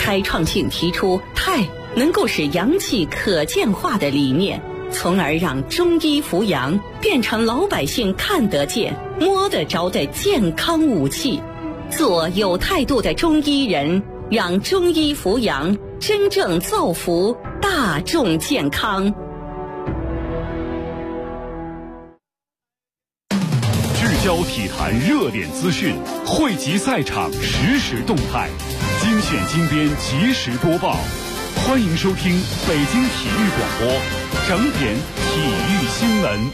开创性提出太能够使阳气可见化的理念，从而让中医扶阳变成老百姓看得见、摸得着的健康武器。做有态度的中医人，让中医扶阳真正造福大众健康。 聚焦体坛热点资讯，汇集赛场实时动态，精选精编及时播报。欢迎收听北京体育广播整点体育新闻。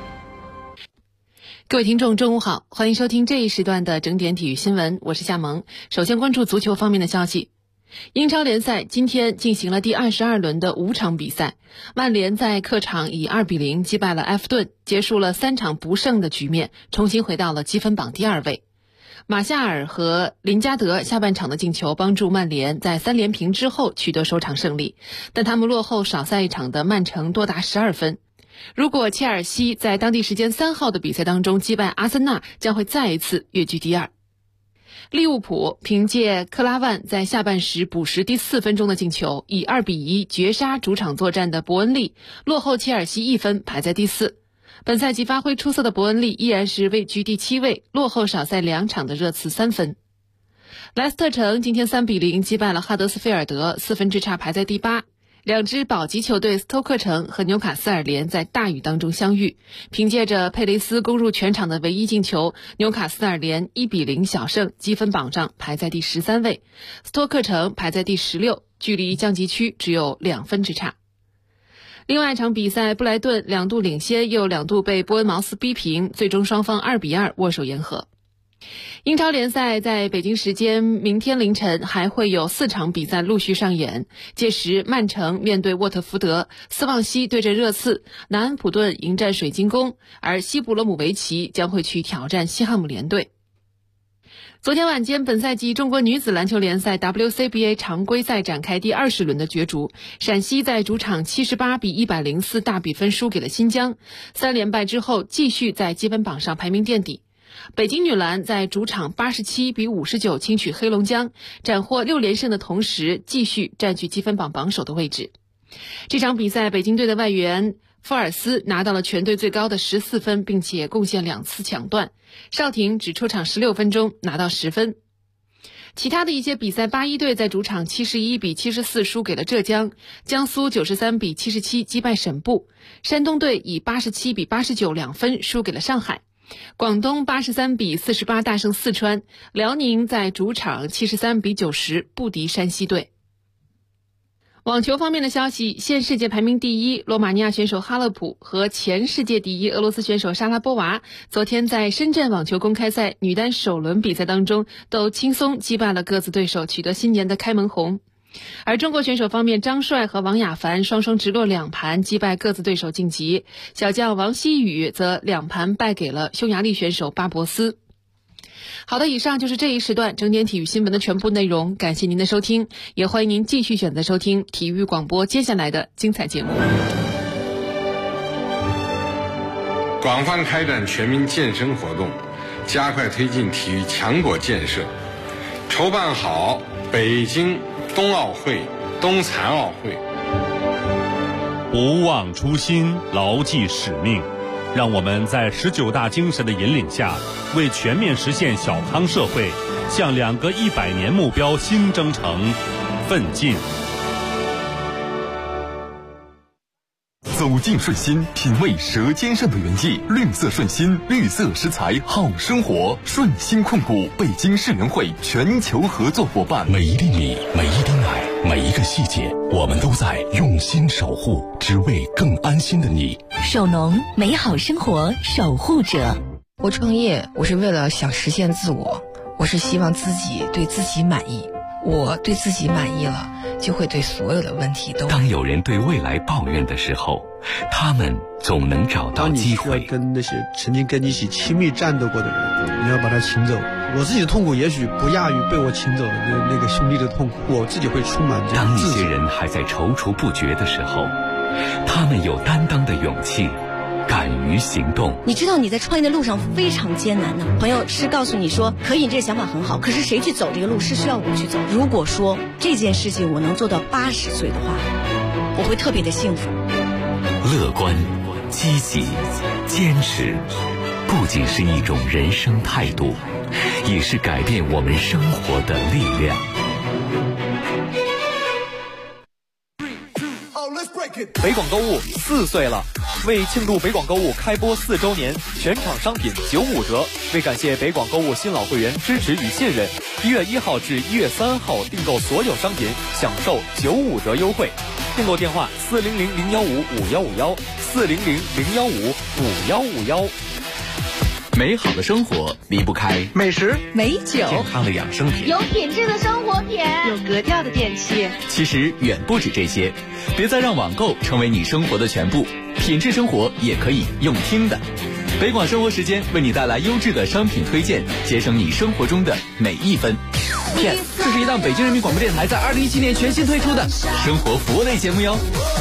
各位听众中午好，欢迎收听这一时段的整点体育新闻，我是夏萌。首先关注足球方面的消息。英超联赛今天进行了第22轮的5场比赛，曼联在客场以2-0击败了埃弗顿，结束了3场不胜的局面，重新回到了积分榜第2位。马夏尔和林加德下半场的进球帮助曼联在3连平之后取得首场胜利，但他们落后少赛一场的曼城多达12分。如果切尔西在当地时间3号的比赛当中击败阿森纳，将会再一次跃居第2。利物浦凭借克拉万在下半时补时第4分钟的进球，以2-1绝杀主场作战的伯恩利，落后切尔西1分，排在第4。本赛季发挥出色的伯恩利依然是位居第7位，落后少赛2场的热刺3分。莱斯特城今天3-0击败了哈德斯菲尔德，4分之差排在第8。两支保级球队斯托克城和纽卡斯尔联在大雨当中相遇，凭借着佩雷斯攻入全场的唯一进球，纽卡斯尔联1-0小胜，积分榜上排在第13位，斯托克城排在第16，距离降级区只有2分之差。另外一场比赛，布莱顿2度领先，又2度被波恩茅斯逼平，最终双方2-2握手言和。英超联赛在北京时间明天凌晨还会有4场比赛陆续上演，届时曼城面对沃特福德，斯旺西对阵热刺，南安普顿迎战水晶宫，而西布罗姆维奇将会去挑战西汉姆联队。昨天晚间，本赛季中国女子篮球联赛 WCBA 常规赛展开第20轮的角逐，陕西在主场78-104大比分输给了新疆，3连败之后继续在积分榜上排名垫底。北京女篮在主场87-59轻取黑龙江，斩获6连胜的同时，继续占据积分榜榜首的位置。这场比赛，北京队的外援福尔斯拿到了全队最高的14分，并且贡献2次抢断。邵婷只出场16分钟，拿到10分。其他的一些比赛，八一队在主场71-74输给了浙江，江苏93-77击败沈埠，山东队以87-89 2分输给了上海。广东83-48大胜四川，辽宁在主场73-90不敌山西队。网球方面的消息，现世界排名第1罗马尼亚选手哈勒普和前世界第1俄罗斯选手莎拉波娃昨天在深圳网球公开赛女单首轮比赛当中都轻松击败了各自对手，取得新年的开门红。而中国选手方面，张帅和王雅凡双双直落2盘击败各自对手晋级，小将王希雨则2盘败给了匈牙利选手巴博斯。好的，以上就是这一时段整点体育新闻的全部内容，感谢您的收听，也欢迎您继续选择收听体育广播接下来的精彩节目。 广泛开展全民健身活动，加快推进体育强国建设，筹办好北京冬奥会、冬残奥会。 不忘初心，牢记使命，让我们在19大精神的引领下，为全面实现小康社会，向2个100年目标新征程奋进。 走进顺心，品味舌尖上的原意。绿色顺心，绿色食材好生活。顺心控股，北京世联会全球合作伙伴。 每一粒米，每一滴奶，每一个细节，我们都在用心守护，只为更安心的你。 首农，美好生活守护者。 我创业，我是为了想实现自我，我是希望自己对自己满意。我对自己满意了，就会对所有的问题都。 当有人对未来抱怨的时候，他们总能找到机会。 当你需要跟那些曾经跟你一起亲密战斗过的人，你要把他请走。我自己的痛苦也许不亚于被我请走的那个兄弟的痛苦，我自己会充满这样。 当一些人还在踌躇不决的时候，他们有担当的勇气， 敢于行动。 你知道你在创业的路上非常艰难的，朋友是告诉你说可以，你这个想法很好，可是谁去走这个路是需要我去走。如果说这件事情我能做到80岁的话，我会特别的幸福。 乐观、积极、坚持，不仅是一种人生态度，也是改变我们生活的力量。 北广购物4岁了，为庆祝北广购物开播4周年，全场商品95折。为感谢北广购物新老会员支持与信任，1月1号至1月3号订购所有商品享受95折优惠。订购电话400-015-5151，400-015-5151。 美好的生活离不开美食、 美酒、 健康的养生品， 有品质的生活品， 有格调的电器。 其实远不止这些，别再让网购成为你生活的全部，品质生活也可以用听的。北广生活时间为你带来优质的商品推荐，节省你生活中的每一分。 Yes， 这是一档北京人民广播电台在2017年全新推出的生活服务类节目哟。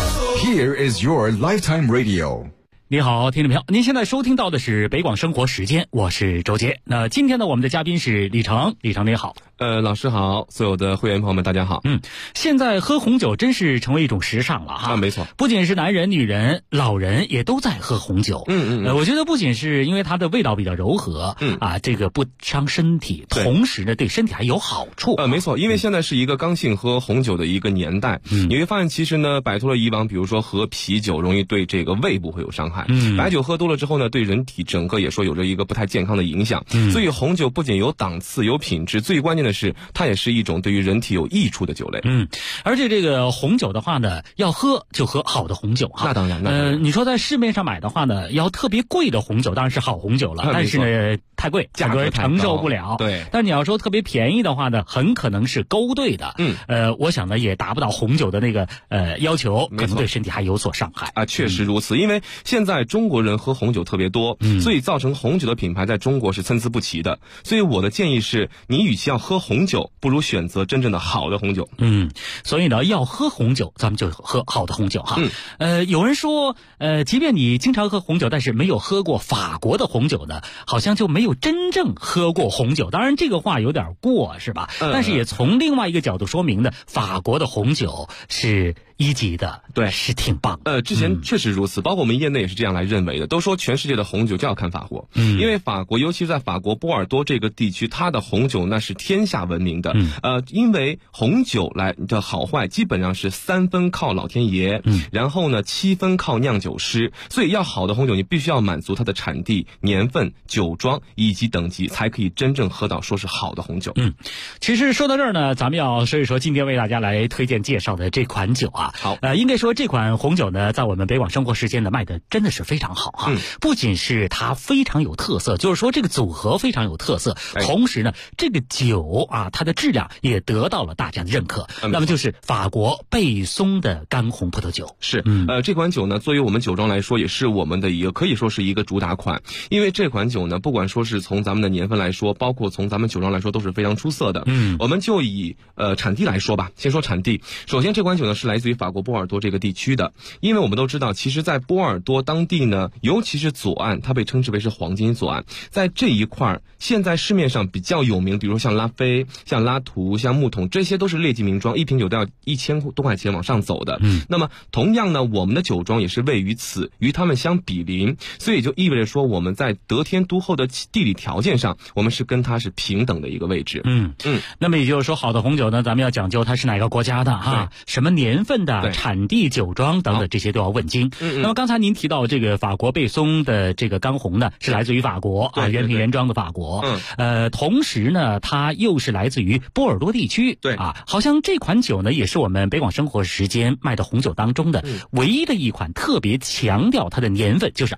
Here is your lifetime radio。 你好，听众朋友，您现在收听到的是北广生活时间，我是周杰。那今天呢，我们的嘉宾是李成，李成你好。 老师好，所有的会员朋友们大家好。 现在喝红酒真是成为一种时尚了哈。 没错， 不仅是男人、女人、老人也都在喝红酒。我觉得不仅是因为它的味道比较柔和，这个不伤身体，同时呢对身体还有好处。 没错，因为现在是一个刚性喝红酒的一个年代，你会发现其实呢摆脱了以往比如说喝啤酒容易对这个胃部会有伤害，白酒喝多了之后呢对人体整个也说有着一个不太健康的影响，所以红酒不仅有档次有品质，最关键的是它也是一种对于人体有益处的酒类。 而且这个红酒的话呢，要喝就喝好的红酒哈。 那当然， 你说在市面上买的话呢，要特别贵的红酒当然是好红酒了，但是呢太贵，很多人承受不了。 对， 但你要说特别便宜的话呢，很可能是勾兑的。我想呢也达不到红酒的那个要求，可能对身体还有所伤害啊。确实如此，因为现在中国人喝红酒特别多，所以造成红酒的品牌在中国是参差不齐的。所以我的建议是，你与其要喝红酒，不如选择真正的好的红酒。 所以呢，要喝红酒，咱们就喝好的红酒哈。有人说，即便你经常喝红酒，但是没有喝过法国的红酒呢，好像就没有真正喝过红酒。当然，这个话有点过，是吧？但是也从另外一个角度说明呢，法国的红酒是1级的， 对， 是挺棒的。 之前确实如此，包括我们业内也是这样来认为的。都说全世界的红酒就要看法国，因为法国，尤其是在法国波尔多这个地区，它的红酒那是天下闻名的。因为红酒来的好坏基本上是3分靠老天爷，然后呢7分靠酿酒师，所以要好的红酒，你必须要满足它的产地、年份、酒庄以及等级，才可以真正喝到说是好的红酒。 其实说到这儿呢，咱们要说一说今天为大家来推荐介绍的这款酒啊。 好， 应该说这款红酒呢，在我们北广生活时间呢卖的真的是非常好哈。不仅是它非常有特色，就是说这个组合非常有特色，同时呢，这个酒啊，它的质量也得到了大家的认可。那么就是法国贝松的干红葡萄酒。 是，这款酒呢，作为我们酒庄来说，也是我们的一个可以说是一个主打款。因为这款酒呢，不管说是从咱们的年份来说，包括从咱们酒庄来说，都是非常出色的。我们就以产地来说吧，先说产地。首先，这款酒呢是来自于法国波尔多这个地区的，因为我们都知道，其实在波尔多当地呢，尤其是左岸，它被称之为是黄金左岸，在这一块现在市面上比较有名，比如说像拉菲、像拉图、像木桶，这些都是列级名庄，一瓶酒都要1000多块钱往上走的。那么同样呢，我们的酒庄也是位于此，与他们相比邻，所以就意味着说，我们在得天独厚的地理条件上，我们是跟它是平等的一个位置。 那么也就是说，好的红酒呢，咱们要讲究它是哪个国家的哈，什么年份的、产地、酒庄等等，这些都要问清。那么刚才您提到这个法国贝松的这个干红呢，是来自于法国啊，原瓶原装的法国。同时呢，它又是来自于波尔多地区。好像这款酒呢，也是我们北广生活时间卖的红酒当中的唯一的一款特别强调它的年份，就是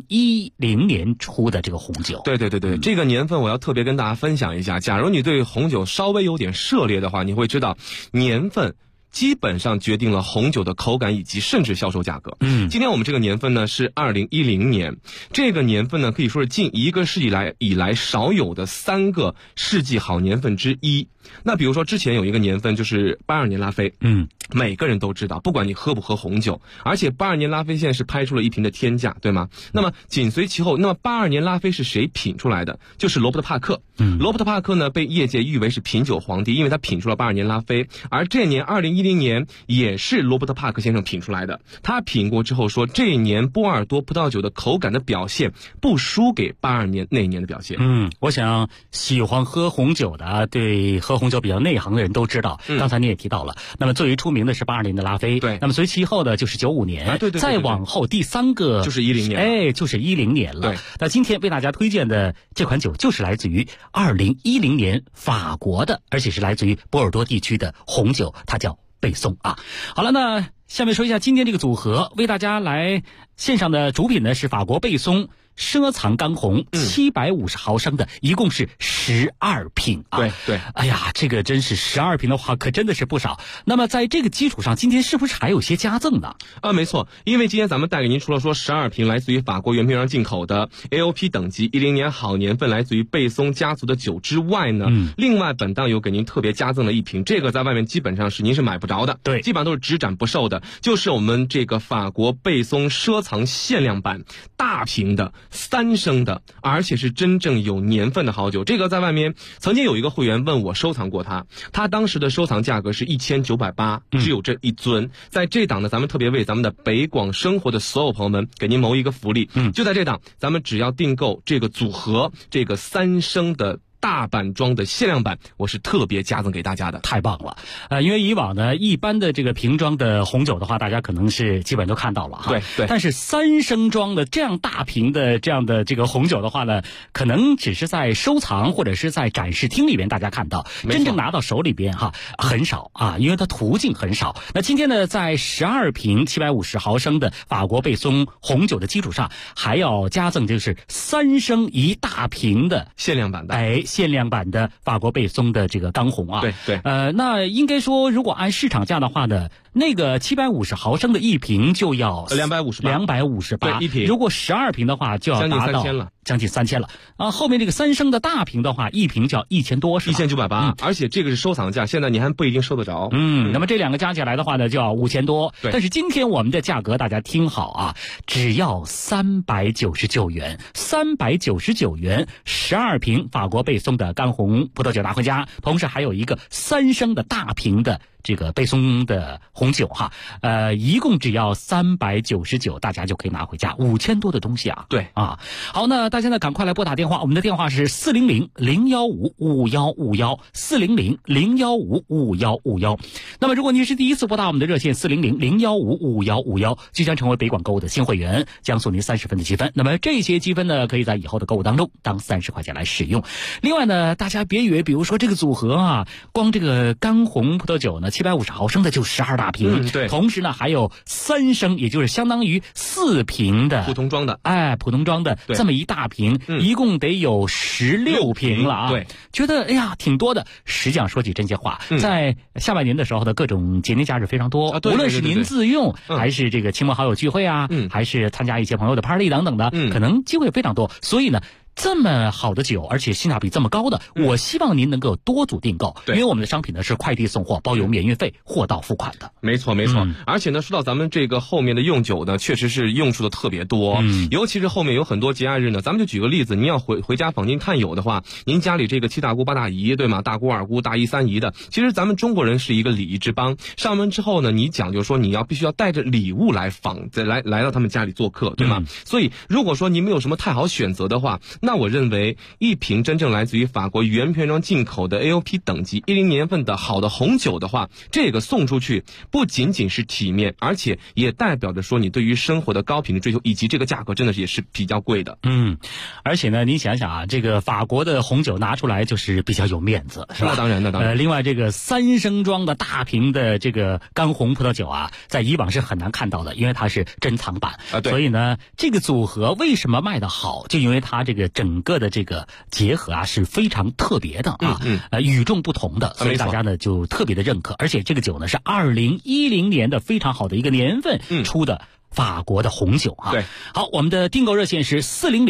2010年出的这个红酒。 对，这个年份我要特别跟大家分享一下。假如你对红酒稍微有点涉猎的话，你会知道年份基本上决定了红酒的口感以及甚至销售价格。今天我们这个年份呢是2010年，这个年份呢可以说是近1个世纪以来少有的3个世纪好年份之一。那比如说之前有一个年份就是82年拉菲， 每个人都知道，不管你喝不喝红酒，而且82年拉菲现在是拍出了一瓶的天价，对吗？那么紧随其后，那么82年拉菲是谁品出来的？就是罗伯特·帕克。罗伯特·帕克呢，被业界誉为是品酒皇帝，因为他品出了82年拉菲。而这年2010年也是罗伯特·帕克先生品出来的。他品过之后说，这一年波尔多葡萄酒的口感的表现不输给82年那一年的表现。 我想喜欢喝红酒的，对喝红酒比较内行的人都知道。刚才你也提到了，那么最为出名的是82年的拉菲， 对。 那么随其后的就是95年， 对， 再往后第3个就是10年， 就是10年了。 对。 那今天为大家推荐的这款酒就是来自于2010年法国的，而且是来自于波尔多地区的红酒，它叫贝松啊。好了，那下面说一下今天这个组合，为大家来线上的主品呢是法国贝松奢藏干红750毫升的，一共是12瓶啊。 对。 哎呀，这个真是12瓶的话，可真的是不少。那么在这个基础上，今天是不是还有些加赠呢？ 没错，因为今天咱们带给您除了说12瓶来自于法国原瓶上进口的 AOP 等级10年好年份来自于贝松家族的酒之外呢，另外本档有给您特别加赠的一瓶，这个在外面基本上是您是买不着的， 对， 基本上都是只展不售的，就是我们这个法国贝松奢藏限量版大瓶的3升的，而且是真正有年份的好酒。这个在外面曾经有一个会员问我收藏过他当时的收藏价格是1980，只有这一尊。在这档呢，咱们特别为咱们的北广生活的所有朋友们给您谋一个福利，就在这档，咱们只要订购这个组合，这个3升的大版装的限量版，我是特别加赠给大家的。 太棒了。因为以往呢，一般的这个瓶装的红酒的话，大家可能是基本都看到了哈。 对。 但是3升装的这样大瓶的这样的这个红酒的话呢，可能只是在收藏或者是在展示厅里边大家看到，真正拿到手里边哈很少啊，因为它途径很少。那今天呢，在12瓶750毫升的法国贝松红酒的基础上，还要加赠就是3升一大瓶的限量版的。 限量版的法国贝松的这个干红啊。 对。 那应该说，如果按市场价的话呢，那个750毫升的一瓶就要258 对一瓶。 如果12瓶的话，就要达到将近3000了啊。后面这个3升的大瓶的话，一瓶就要1000多，是吧 ？1980，而且这个是收藏价，现在你还不一定收得着。 那么这两个加起来的话呢，就要5000多。 对。 但是今天我们的价格大家听好啊，只要399元，399元，12瓶法国贝松的干红葡萄酒拿回家，同时还有一个3升的大瓶的这个贝松的红酒哈，一共只要399，大家就可以拿回家，5000多的东西啊。 对啊， 好，那大家呢赶快来拨打电话，我们的电话是400-015-5151，400-015-5151。那么如果您是第一次拨打我们的热线400-015-5151，即将成为北广购物的新会员，将送您30分的积分。那么这些积分呢，可以在以后的购物当中当30块钱来使用。另外呢，大家别以为比如说这个组合啊，光这个干红葡萄酒呢750毫升的就12大瓶， 对。 同时呢还有3升，也就是相当于4瓶的普通装的， 普通装的这么一大瓶，一共得有16瓶了啊。 对， 觉得哎呀挺多的。实际上说句真心话，在下半年的时候的各种节年假日非常多，无论是您自用还是这个亲朋好友聚会啊，还是参加一些朋友的 party 等等的，可能机会非常多。所以呢，这么好的酒，而且性价比这么高的，我希望您能够多组订购，因为我们的商品呢是快递送货，包邮免运费，货到付款的。 没错。而且呢，说到咱们这个后面的用酒呢，确实是用处的特别多，尤其是后面有很多节假日呢，咱们就举个例子，您要回家访亲探友的话，您家里这个7大姑8大姨，对吗？大姑二姑大姨三姨的，其实咱们中国人是一个礼仪之邦，上门之后呢，你讲究说你必须要带着礼物来来到他们家里做客，对吗？所以如果说您没有什么太好选择的话，那我认为一瓶真正来自于法国原瓶装进口的 AOP 等级10年份的好的红酒的话，这个送出去不仅仅是体面，而且也代表着说你对于生活的高品质追求，以及这个价格真的也是比较贵的。 而且呢，你想想啊，这个法国的红酒拿出来就是比较有面子，是吧？ 那当然。 另外这个3升装的大瓶的这个干红葡萄酒啊，在以往是很难看到的，因为它是珍藏版对。 所以呢，这个组合为什么卖得好，就因为它这个整个的这个结合啊是非常特别的啊，与众不同的，所以大家呢就特别的认可。而且这个酒呢是2010年的非常好的一个年份出的法国的红酒啊。 对， 好，我们的订购热线是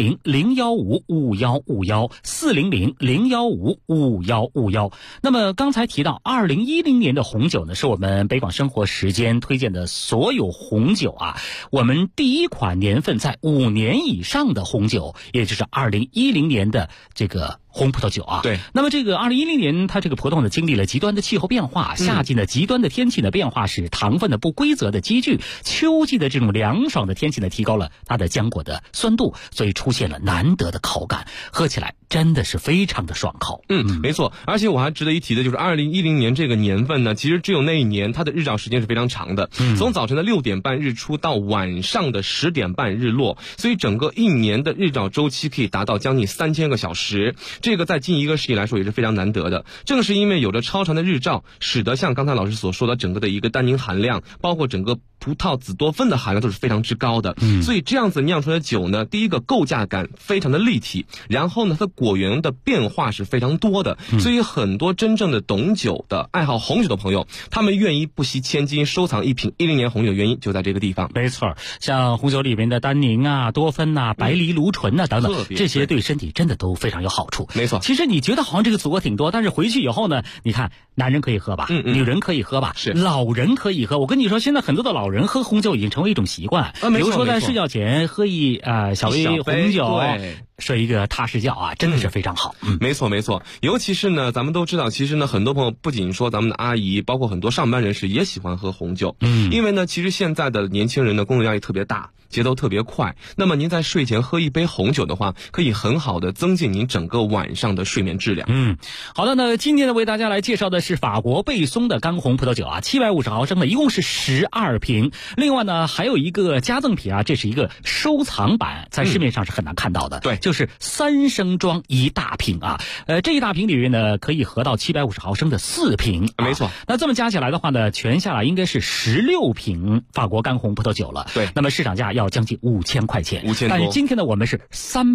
400-015-5151，400-015-5151。那么刚才提到2010年的红酒呢，是我们北广生活时间推荐的所有红酒啊，我们第一款年份在5年以上的红酒，也就是2010年的这个红葡萄酒啊。 对， 那么这个2010年它这个葡萄呢经历了极端的气候变化，夏季呢极端的天气的变化使糖分的不规则的积聚，秋季的这种凉爽的天气呢提高了它的浆果的酸度，所以出现了难得的口感，喝起来真的是非常的爽口。 没错，而且我还值得一提的就是2010年这个年份呢，其实只有那一年它的日照时间是非常长的，从早晨的6点半日出到晚上的10点半日落，所以整个一年的日照周期可以达到将近3000个小时，这个在近1个世纪来说也是非常难得的。正是因为有着超长的日照，使得像刚才老师所说的整个的一个单宁含量，包括整个葡萄紫多酚的含量都是非常之高的，所以这样子酿出来的酒呢，第一个构架感非常的立体，然后呢它果园的变化是非常多的，所以很多真正的懂酒的爱好红酒的朋友，他们愿意不惜千金收藏一瓶10年红酒，原因就在这个地方。 没错，像红酒里面的单宁啊、多酚啊、白藜芦醇啊等等，这些对身体真的都非常有好处。 没错， 其实你觉得好像这个组合挺多，但是回去以后呢，你看男人可以喝吧，女人可以喝吧， 是老人可以喝。我跟你说，现在很多的老人喝红酒已经成为一种习惯，比如说在睡觉前喝一小杯红酒，睡一个踏实觉啊，真的是非常好。 没错没错，尤其是呢，咱们都知道，其实呢，很多朋友不仅说咱们的阿姨，包括很多上班人士也喜欢喝红酒，因为呢，其实现在的年轻人的工作压力特别大，节奏特别快，那么您在睡前喝一杯红酒的话，可以很好的增进您整个晚上的睡眠质量。 好的，那今天呢为大家来介绍的是法国贝松的干红葡萄酒啊，750毫升的，一共是12瓶。另外呢还有一个加赠品啊，这是一个收藏版，在市面上是很难看到的， 对， 就是3升装一大瓶啊，这一大瓶里面呢可以合到750毫升的4瓶， 没错。 那这么加起来的话呢，全下来应该是16瓶法国干红葡萄酒了。 对， 那么市场价要将近5000块钱 ，5000多。 但是今天呢我们是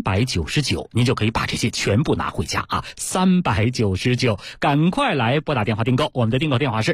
399，您就可以把这些全部拿回家啊，399，赶快来拨打电话订购，我们的订购电话是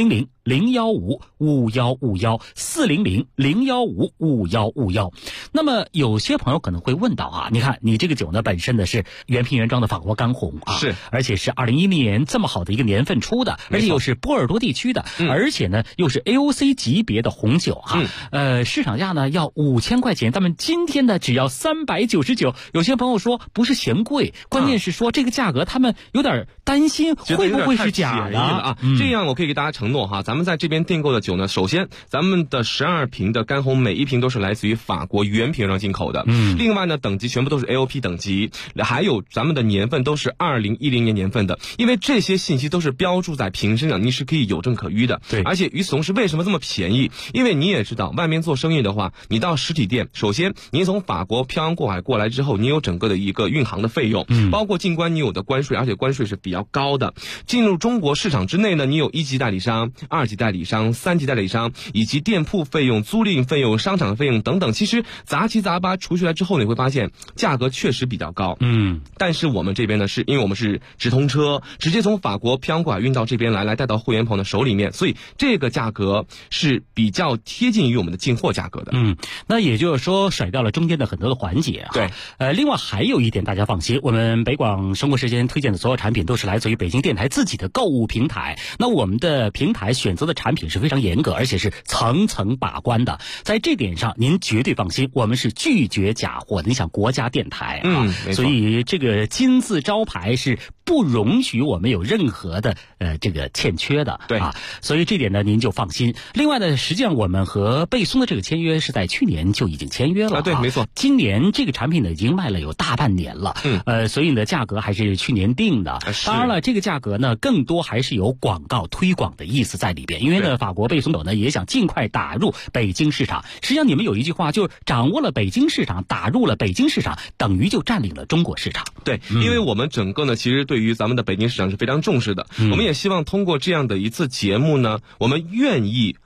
400-015-5151，400-015-5151。那么有些朋友可能会问到啊，你看你这个酒呢本身的是原瓶原装的法国干红啊， 是， 而且是2010年这么好的一个年份出的，而且又是波尔多地区的，而且呢又是 AOC 级别的红酒哈，市场价呢要5000块钱，咱们今天呢只要399。有些朋友说不是嫌贵，关键是说这个价格他们有点担心会不会是假的啊？这样我可以给大家承诺哈，咱们在这边订购的酒呢，首先咱们的12瓶的干红每一瓶都是来自于法国原瓶上进口的，另外呢等级全部都是 AOP 等级，还有咱们的年份都是2010年年份的，因为这些信息都是标注在瓶身上，你是可以有证可依的。 对， 而且与此同时为什么这么便宜？因为你也知道外面做生意的话，你到实体店，首先您从法国漂洋过海过来之后，你有整个的一个运航的费用，包括进关你有的关税，而且关税是比较高的。进入中国市场之内呢，你有1级代理商、2级代理商、3级代理商，以及店铺费用、租赁费用、商场费用等等，其实杂七杂八除去来之后，你会发现价格确实比较高。但是我们这边呢，是因为我们是直通车，直接从法国漂洋过海运到这边来带到会员朋友的手里面，所以这个价格是比较贴近于我们的进货价格的。 那也就是说甩掉了中间的很多的环节。 对， 另外还有一点大家放心，我们北广生活时间推荐的所有产品都是来自于北京电台自己的购物平台。那我们的平台选择的产品是非常严格，而且是层层把关的，在这点上您绝对放心，我们是拒绝假货的。你想国家电台啊，所以这个金字招牌是不容许我们有任何的这个欠缺的。 对啊，所以这点呢您就放心。另外呢，实际上我们和贝松的这个签约是在去年就已经签约了。 对，没错。 今年这个产品呢已经卖了有大半年了。所以呢价格还是去年定的。当然了，这个价格呢更多还是有广告推广的意思在里边，因为呢法国贝松酒呢也想尽快打入北京市场。实际上你们有一句话，就是掌握了北京市场，打入了北京市场，等于就占领了中国市场。 对，因为我们整个呢其实对于咱们的北京市场是非常重视的。我们也希望通过这样的一次节目呢，我们愿意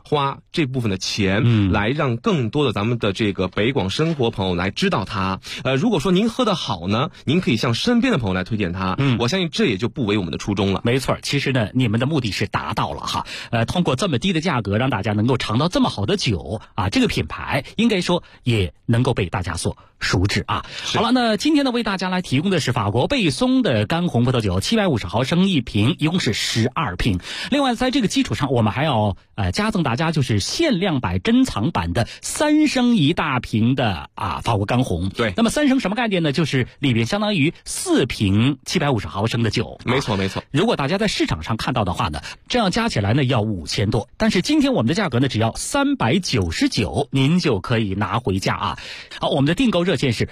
花这部分的钱，来让更多的咱们的这个北广生活朋友来知道它。如果说您喝得好呢，您可以向身边的朋友来推荐它。我相信这也就不违我们的初衷了。 没错，其实呢，你们的目的是达到了哈。通过这么低的价格，让大家能够尝到这么好的酒啊，这个品牌应该说也能够被大家所熟知啊。好了，那今天呢，为大家来提供的是法国贝松的干红葡萄酒，750毫升一瓶，一共是12瓶。另外，在这个基础上，我们还要加赠大家就是限量版珍藏版的3升一大瓶的法国干红。 对， 那么3升什么概念呢？就是里边相当于4瓶750毫升的酒。 没错没错。 如果大家在市场上看到的话呢，这样加起来呢要5000多，但是今天我们的价格呢只要399，您就可以拿回家啊。好，我们的订购热线是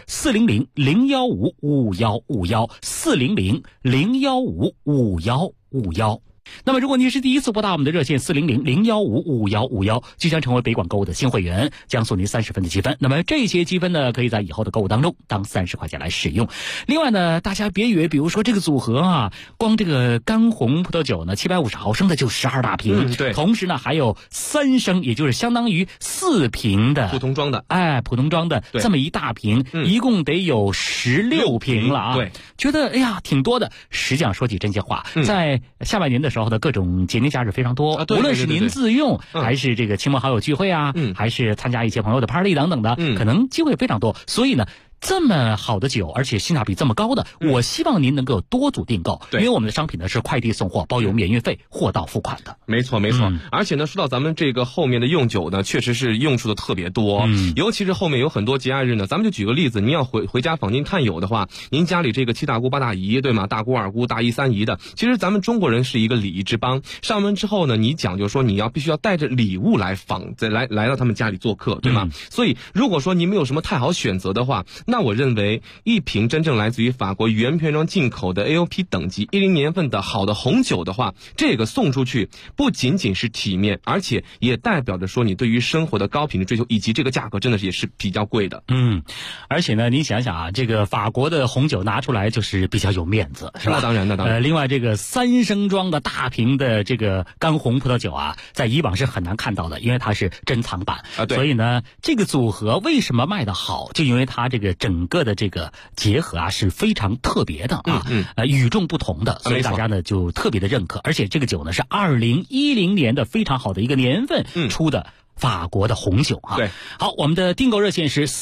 400-015-5151，400-015-5151。那么如果您是第一次拨打我们的热线400-015-5151，即将成为北广购物的新会员，将送您30分的积分。那么这些积分呢，可以在以后的购物当中当30块钱来使用。另外呢，大家别以为比如说这个组合啊，光这个干红葡萄酒呢750毫升的就12大瓶， 对， 同时呢还有3升，也就是相当于4瓶的普通装的， 普通装的这么一大瓶，一共得有16瓶了啊。 对， 觉得哎呀挺多的。实际上说句真心话，在下半年的时候的各种节假日非常多，无论是您自用还是这个亲朋好友聚会啊，还是参加一些朋友的 party 等等的，可能机会非常多。所以呢，这么好的酒，而且性价比这么高的，我希望您能够多组订购，因为我们的商品呢是快递送货，包邮免运费，货到付款的。 没错没错。而且呢，说到咱们这个后面的用酒呢，确实是用处的特别多，尤其是后面有很多节假日呢，咱们就举个例子，您要回家访亲探友的话，您家里这个7大姑8大姨，对吗？大姑二姑大姨三姨的，其实咱们中国人是一个礼仪之邦，上门之后呢，你讲究说你必须要带着礼物来到他们家里做客，对吗？所以如果说您没有什么太好选择的话，那我认为一瓶真正来自于法国原瓶装进口的 AOP 等级10年份的好的红酒的话，这个送出去不仅仅是体面，而且也代表着说你对于生活的高品质追求，以及这个价格真的是也是比较贵的。 而且呢，你想想啊，这个法国的红酒拿出来就是比较有面子，是吧？ 那当然。 另外这个3升装的大瓶的这个干红葡萄酒啊，在以往是很难看到的，因为它是珍藏版对。 所以呢，这个组合为什么卖得好，就因为它这个整个的这个结合啊是非常特别的啊，与众不同的，所以大家呢就特别的认可。而且这个酒呢是2010年的非常好的一个年份出的法国的红酒啊。 对， 好，我们的订购热线是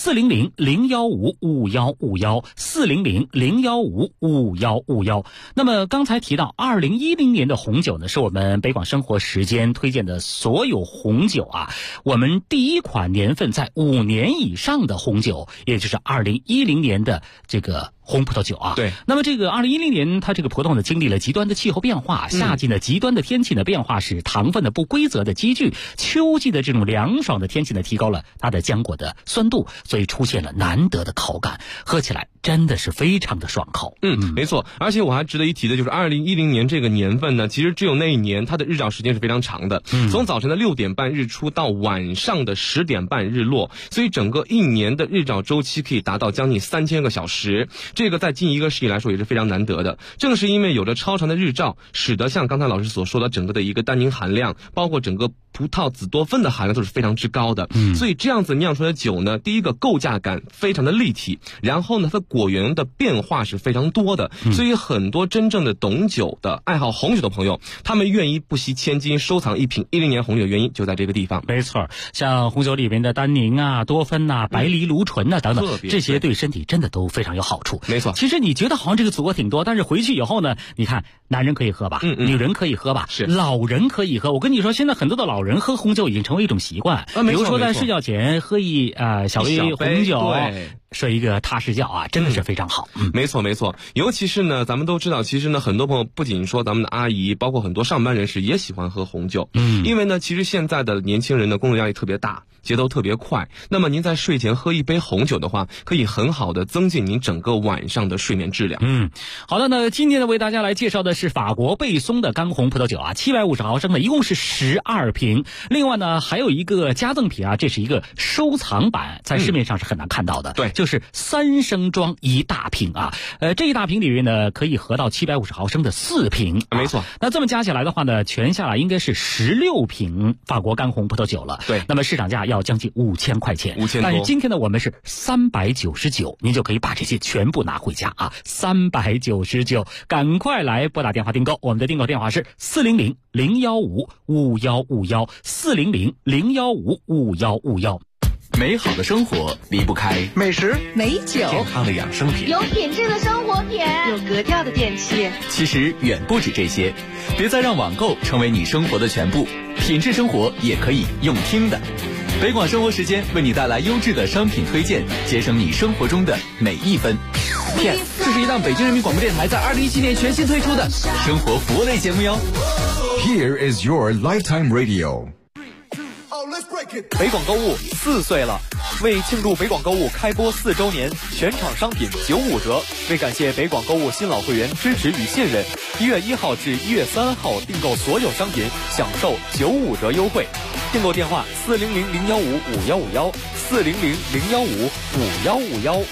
400-015-5151，400-015-5151。那么刚才提到2010年的红酒呢，是我们北广生活时间推荐的所有红酒啊，我们第一款年份在5年以上的红酒，也就是2010年的这个红葡萄酒啊。 对， 那么这个2010年它这个葡萄呢经历了极端的气候变化，夏季呢极端的天气的变化使糖分的不规则的积聚，秋季的这种凉爽的天气呢提高了它的浆果的酸度，所以出现了难得的口感，喝起来真的是非常的爽口。 没错。而且我还值得一提的就是2010年这个年份呢，其实只有那一年它的日照时间是非常长的，从早晨的6点半日出到晚上的10点半日落，所以整个一年的日照周期可以达到将近3000个小时，这个在近1个世纪来说也是非常难得的。正是因为有着超长的日照，使得像刚才老师所说的整个的一个单宁含量，包括整个葡萄紫多酚的含量都是非常之高的。所以这样子酿出来的酒呢，第一个构架感非常的立体，然后呢它果园的变化是非常多的，所以很多真正的懂酒的爱好红酒的朋友，他们愿意不惜千金收藏一瓶10年红酒的原因就在这个地方。 没错，像红酒里面的单宁啊、多酚啊、白藜芦醇啊等等，这些对身体真的都非常有好处。 没错。 其实你觉得好像这个组合挺多，但是回去以后呢，你看男人可以喝吧，女人可以喝吧，老人可以喝。我跟你说，现在很多的老人喝红酒已经成为一种习惯，比如说在睡觉前喝一小杯红酒，睡一个踏实觉啊，真的是非常好。 没错。尤其是呢，咱们都知道，其实呢，很多朋友不仅说咱们的阿姨，包括很多上班人士也喜欢喝红酒。因为呢，其实现在的年轻人的工作压力特别大， 节奏特别快。那么您在睡前喝一杯红酒的话，可以很好的增进您整个晚上的睡眠质量。 好的，那今天呢为大家来介绍的是法国贝松的干红葡萄酒啊，750毫升的，一共是12瓶。另外呢还有一个加赠品啊，这是一个收藏版，在市面上是很难看到的。 对， 就是3升装一大瓶啊。这一大瓶里面呢可以合到750毫升的4瓶。 没错。 那这么加起来的话呢，全下来应该是16瓶法国干红葡萄酒了。 对。 那么市场价要将近5000块钱。 5000多。 但是今天呢我们是399，您就可以把这些全部拿回家啊，399，赶快来拨打电话订购。我们的订购电话是400-015-5151，400-015-5151。 美好的生活离不开美食、 美酒、 健康的养生品， 有品质的生活品， 有格调的电器。 其实远不止这些，别再让网购成为你生活的全部，品质生活也可以用听的。北广生活时间为你带来优质的商品推荐，节省你生活中的每一分。 这是一档北京人民广播电台在2017年全新推出的生活服务类节目哟。 Here is your lifetime radio。 北广购物4岁了，为庆祝北广购物开播4周年，全场商品95折。为感谢北广购物新老会员支持与信任，1月1号至1月3号订购所有商品享受95折优惠。订购电话400-015-5151，400-015-5151。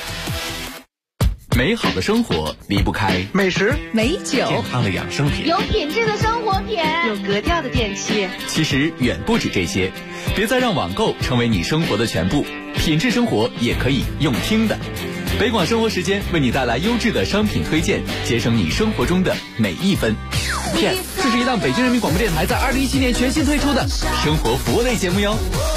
美好的生活离不开美食、 美酒、 健康的养生品， 有品质的生活品， 有格调的电器。 其实远不止这些，别再让网购成为你生活的全部，品质生活也可以用听的。北广生活时间为你带来优质的商品推荐，节省你生活中的每一分。 这是一档北京人民广播电台在2017年全新推出的生活服务类节目哟。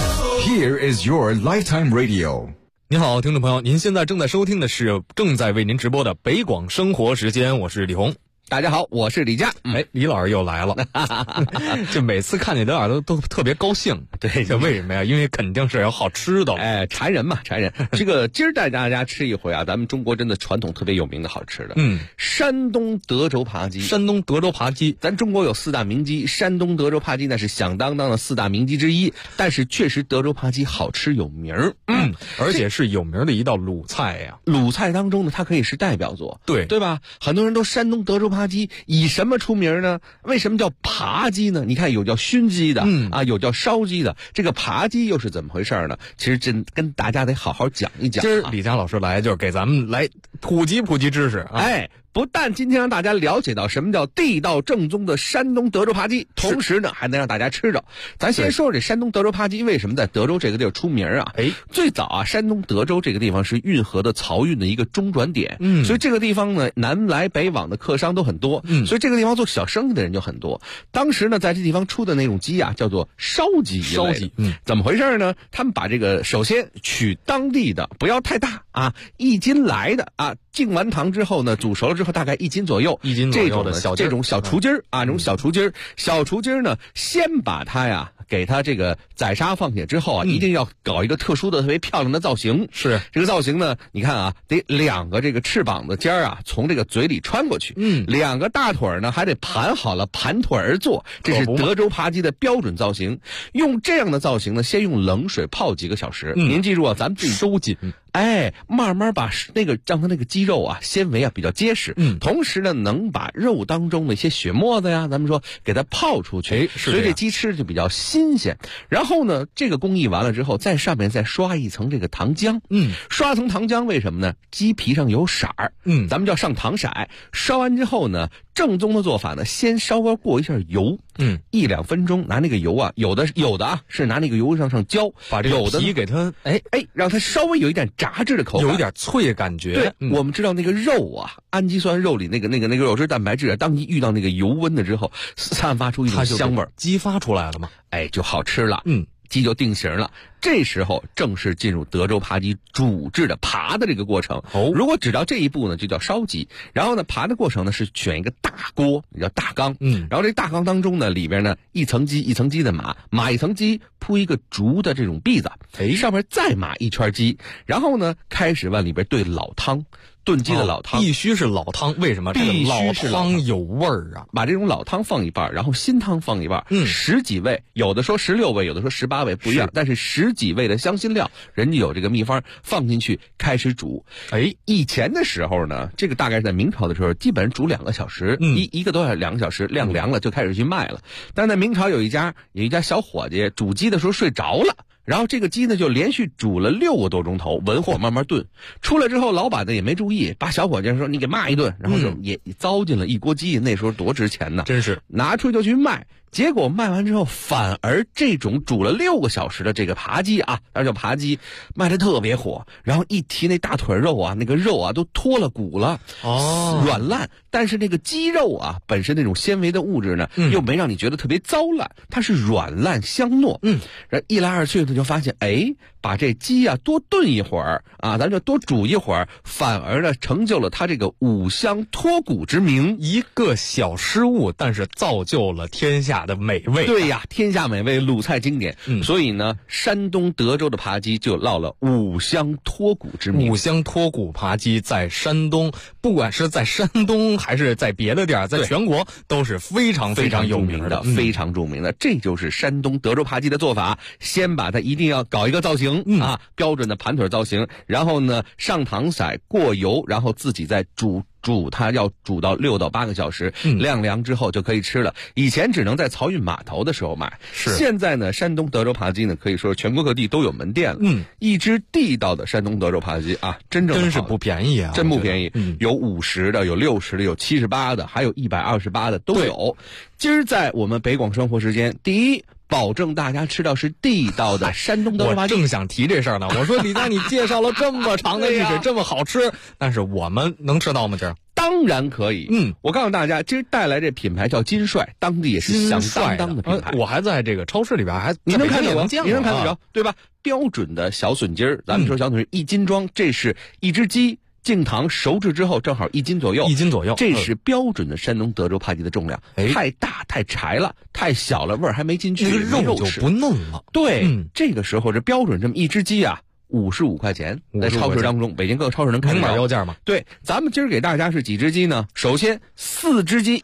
Here is your lifetime radio。 您好，听众朋友，您现在正在收听的是正在为您直播的北广生活时间，我是李红。 大家好，我是李佳。 李老师又来了，就每次看见李老师都特别高兴。 对， 这为什么呀？因为肯定是有好吃的。 馋人嘛，馋人。这个今儿带大家吃一回啊，咱们中国真的传统特别有名的好吃的。山东德州扒鸡。 山东德州扒鸡， 咱中国有4大名鸡，山东德州扒鸡那是响当当的4大名鸡之一。但是确实德州扒鸡好吃有名儿。 而且是有名的一道鲁菜呀。 鲁菜当中呢，它可以是代表作。对吧？很多人都山东德州扒鸡以什么出名呢？为什么叫扒鸡呢？你看有叫熏鸡的，有叫烧鸡的，这个扒鸡又是怎么回事呢？其实真跟大家得好好讲一讲。 今儿李佳老师来就是给咱们来普及知识啊。 不但今天让大家了解到什么叫地道正宗的山东德州扒鸡，同时呢还能让大家吃着。咱先说说这山东德州扒鸡为什么在德州这个地儿出名啊？最早啊，山东德州这个地方是运河的漕运的一个中转点，所以这个地方呢南来北往的客商都很多，所以这个地方做小生意的人就很多。当时呢在这地方出的那种鸡啊叫做烧鸡，怎么回事呢？他们把这个首先取当地的，不要太大啊，1斤来的啊，浸完糖之后呢煮熟了之后大概1斤左右，这种小雏鸡儿啊，这种小雏鸡儿呢，先把它呀给它这个宰杀放血之后啊，一定要搞一个特殊的特别漂亮的造型。 是这个造型呢，你看啊，得2个这个翅膀的尖儿啊从这个嘴里穿过去，2个大腿呢还得盘好了，盘腿而坐，这是德州扒鸡的标准造型。用这样的造型呢，先用冷水泡几个小时。您记住啊，咱们自己收紧。 慢慢把让它那个鸡肉啊纤维啊比较结实，同时呢能把肉当中的一些血沫子呀，咱们说给它泡出去，所以这鸡吃就比较新鲜。然后呢，这个工艺完了之后，在上面再刷一层这个糖浆，刷层糖浆为什么呢？鸡皮上有色儿，咱们叫上糖色。刷完之后呢，正宗的做法呢，先稍微过一下油，1-2分钟，拿那个油啊，有的啊是拿那个油上浇， 把这个皮给它让它稍微有一点炸制的口感， 有一点脆感觉。 对，我们知道那个肉啊，氨基酸肉里那个肉质蛋白质啊，当一遇到那个油温的之后，散发出一种香味儿， 激发出来了嘛， 就好吃了。鸡就定型了。这时候正式进入德州扒鸡煮制的扒的这个过程。如果只到这一步呢，就叫烧鸡。然后呢，扒的过程呢是选一个大锅，叫大缸。然后这大缸当中呢，里边呢一层鸡的码一层鸡，铺一个竹的这种篦子，上面再码一圈鸡，然后呢开始往里边兑老汤。炖鸡的老汤必须是老汤，为什么？这个老汤有味儿啊！ 把这种老汤放一半，然后新汤放一半，10几味，有的说16味，有的说18味，不一样。但是10 10几味的香辛料，人家有这个秘方，放进去开始煮。以前的时候呢，这个大概是在明朝的时候，基本煮2个小时，一个多小时2个小时，晾凉了就开始去卖了。但在明朝有一家小伙计煮鸡的时候睡着了。然后这个鸡呢就连续煮了6个多钟头，文火慢慢炖。出来之后，老板呢也没注意，把小伙计说你给骂一顿，然后就也糟践了一锅鸡。那时候多值钱呢， 真是拿出去就去卖。结果卖完之后，反而这种煮了6个小时的这个扒鸡啊，那叫扒鸡，卖得特别火。然后一提那大腿肉啊，那个肉啊都脱了骨了，软烂。但是那个鸡肉啊，本身那种纤维的物质呢，又没让你觉得特别糟烂，它是软烂香糯。然后一来二去的就发现，把这鸡啊多炖一会儿啊，咱就多煮一会儿，反而呢成就了它这个五香脱骨之名。 一个小失误，但是造就了天下的美味。 对呀，天下美味，鲁菜经典。所以呢，山东德州的扒鸡就落了五香脱骨之名。 五香脱骨扒鸡在山东，不管是在山东还是在别的地儿，在全国都是非常非常有名的， 非常著名的。这就是山东德州扒鸡的做法，先把它一定要搞一个造型。标准的盘腿造型，然后呢上糖色过油，然后自己再煮它，要煮到6到8个小时，晾凉之后就可以吃了。以前只能在漕运码头的时候买，现在呢山东德州扒鸡呢可以说全国各地都有门店了。一只地道的山东德州扒鸡啊，真是不便宜啊， 真不便宜。有50的，有60的，有78的，还有128的都有。今儿在我们北广生活时间，第一，保证大家吃到是地道的山东德州扒鸡。 我正想提这事儿呢，我说李佳，你介绍了这么长的历史，这么好吃，但是我们能吃到吗？今儿当然可以。我告诉大家，今儿带来这品牌叫金帅，当地也是响当当的品牌。 我还在这个超市里边你能看得着， 你能看得着，对吧？标准的小笋筋儿，咱们说小笋1斤装，这是一只鸡。净糖熟制之后正好1斤左右，这是标准的山东德州扒鸡的重量。太大太柴了，太小了味儿还没进去， 肉就不嫩了。 对，这个时候这标准这么一只鸡啊，55块钱，在超市当中，北京各个超市能看到。 明码标价吗？ 对，咱们今儿给大家是几只鸡呢？首先4只鸡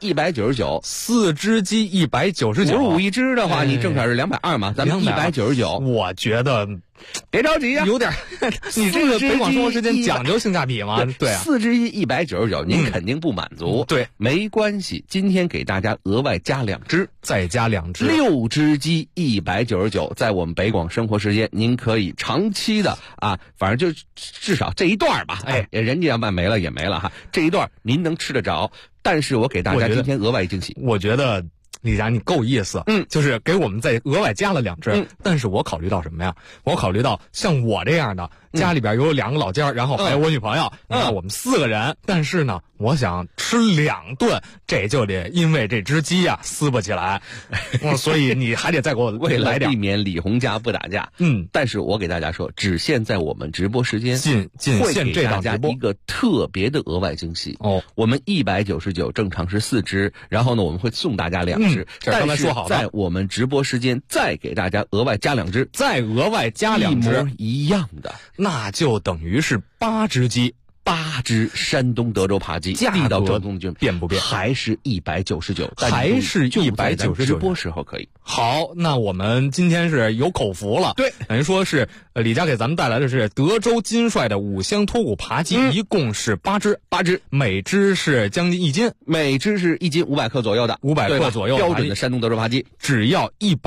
199，4 只鸡199，55 一只的话，你正好是220嘛，咱们199。 我觉得。 别着急啊， 有点，你这个北广生活时间讲究性价比吗？对啊， 4只鸡199，您肯定不满足。 对， 没关系，今天给大家额外加2只， 再加2只 ，6只鸡199，在我们北广生活时间，您可以长期的啊，反正就至少这一段吧，人家要卖没了也没了哈，这一段您能吃得着。但是我给大家今天额外惊喜， 我觉得。李佳，你够意思，就是给我们再额外加了2只，但是我考虑到什么呀？我考虑到像我这样的，家里边有2个老家，然后还有我女朋友，你看我们4个人，但是呢，我想吃2顿，这就得因为这只鸡啊撕不起来，所以你还得再给我来点， 避免李红家不打架。但是我给大家说，只限在我们直播时间， 会给大家一个特别的额外惊喜哦。我们199正常是4只，然后呢，我们会送大家2只。 刚才说好的， 在我们直播时间再给大家额外加2只， 再额外加2只， 一模一样的， 那就等于是8只鸡 ，8只山东德州扒鸡，地道正宗的变不变？ 还是199， 还是199， 直播时候可以。 好，那我们今天是有口福了， 对， 等于说是李佳给咱们带来的是德州金帅的五香脱骨扒鸡，一共是8只，每只是将近1斤， 每只是1斤500克左右的 ，500克左右标准的山东德州扒鸡， 只要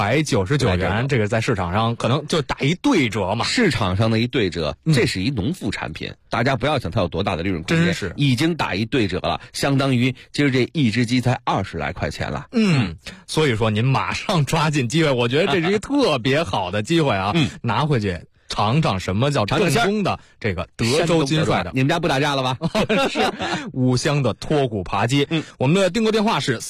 199元，这个在市场上可能就打一对折嘛。 市场上的一对折，这是一农副产品，大家不要想它有多大的利润空间， 真是已经打一对折了，相当于今儿这一只鸡才20来块钱了。 所以说您马上抓紧机会，我觉得这是一个特别好的机会啊，拿回去尝尝什么叫正宗的这个德州金帅的。 你们家不打架了吧？ 是五香的脱骨扒鸡。我们的订购电话是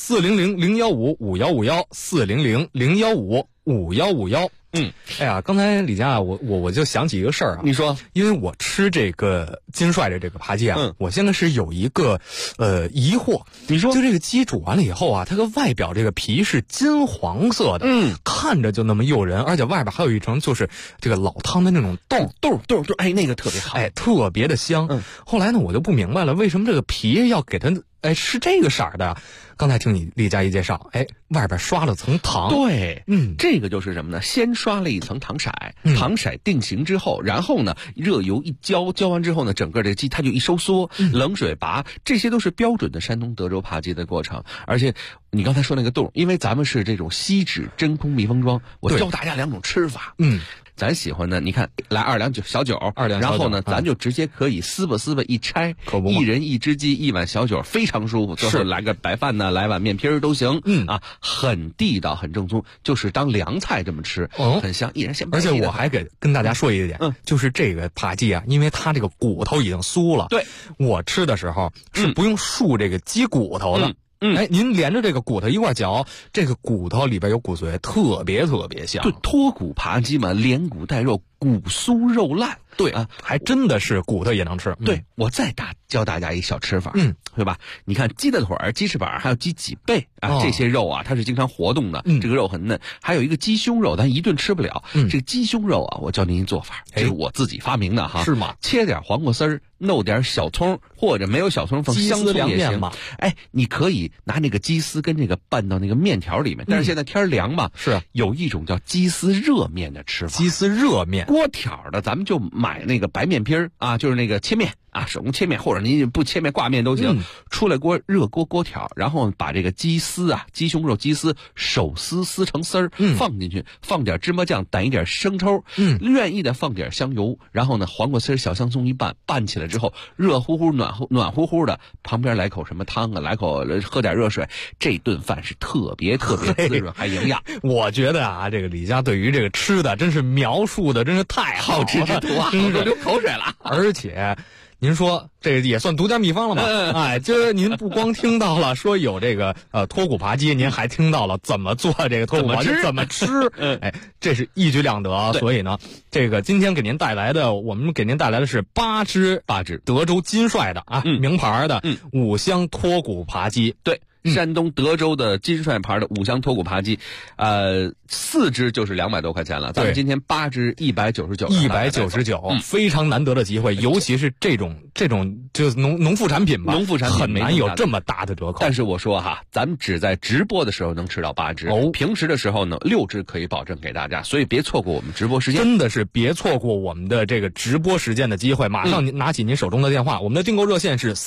400-015-5151，400-015-5151。哎呀，刚才李佳我就想起一个事儿啊， 你说， 因为我吃这个金帅的这个扒鸡啊，我现在是有一个疑惑， 你说， 就这个鸡煮完了以后啊，它个外表这个皮是金黄色的，看着就那么诱人，而且外边还有一层就是这个老汤的那种豆，哎，那个特别好， 哎， 特别的香。后来呢，我就不明白了，为什么这个皮要给它哎，是这个色儿的。刚才听你李佳怡介绍，哎，外边刷了层糖。 对，这个就是什么呢？先刷了一层糖色，糖色定型之后，然后呢，热油一浇，浇完之后呢，整个这个鸡它就一收缩，冷水拔，这些都是标准的山东德州扒鸡的过程。而且你刚才说那个洞，因为咱们是这种锡纸真空密封装，我教大家2种吃法。咱喜欢的，你看来2两小酒，然后呢，咱就直接可以撕吧一拆，一人一只鸡，1碗小酒，非常舒服。最后来个白饭呢，来碗面皮都行。很地道，很正宗，就是当凉菜这么吃，很香。一人先。 而且我还跟大家说一点，就是这个扒鸡啊，因为它这个骨头已经酥了， 对， 我吃的时候是不用漱这个鸡骨头的。哎，您连着这个骨头一块嚼，这个骨头里边有骨髓，特别香。 对，脱骨扒鸡嘛，连骨带肉，骨酥肉烂。 对啊，还真的是骨头也能吃。 对，我再教大家一小吃法，对吧？你看鸡的腿儿、鸡翅膀还有鸡脊背啊，这些肉啊，它是经常活动的，这个肉很嫩。还有一个鸡胸肉，咱一顿吃不了。这个鸡胸肉啊，我教您一做法，这是我自己发明的哈。 是吗？ 切点黄瓜丝儿，弄点小葱，或者没有小葱放香葱也行。哎，你可以拿那个鸡丝跟这个拌到那个面条里面。但是现在天凉嘛， 是有一种叫鸡丝热面的吃法。 鸡丝热面， 锅条的，咱们就买那个白面皮儿啊，就是那个切面啊，手工切面，或者您不切面挂面都行。出来热锅条，然后把这个鸡丝啊，鸡胸肉鸡丝手撕成丝儿，放进去，放点芝麻酱，逮一点生抽，愿意的放点香油，然后呢，黄瓜丝、小香葱一拌起来之后，热乎乎、暖乎乎的，旁边来口什么汤啊，来口喝点热水，这顿饭是特别滋润还营养。 我觉得啊，这个李家对于这个吃的真是描述的真是太好吃之徒啊，都流口水了。 而且您说这也算独家秘方了吗？哎，就是您不光听到了说有这个脱骨扒鸡，您还听到了怎么做这个脱骨扒鸡，怎么吃。哎，这是一举两得。所以呢，这个今天我们给您带来的是8只德州金帅的啊，名牌的5香脱骨扒鸡。 对。山东德州的金帅牌的5香脱骨扒鸡，4只就是200多块钱了。咱们今天8只199， 非常难得的机会，尤其是这种就是农副产品吧， 农副产品很难有这么大的折扣。 但是我说哈，咱们只在直播的时候能吃到8只，平时的时候呢6只可以保证给大家，所以别错过我们直播时间， 真的是别错过我们的这个直播时间的机会。马上拿起您手中的电话，我们的订购热线是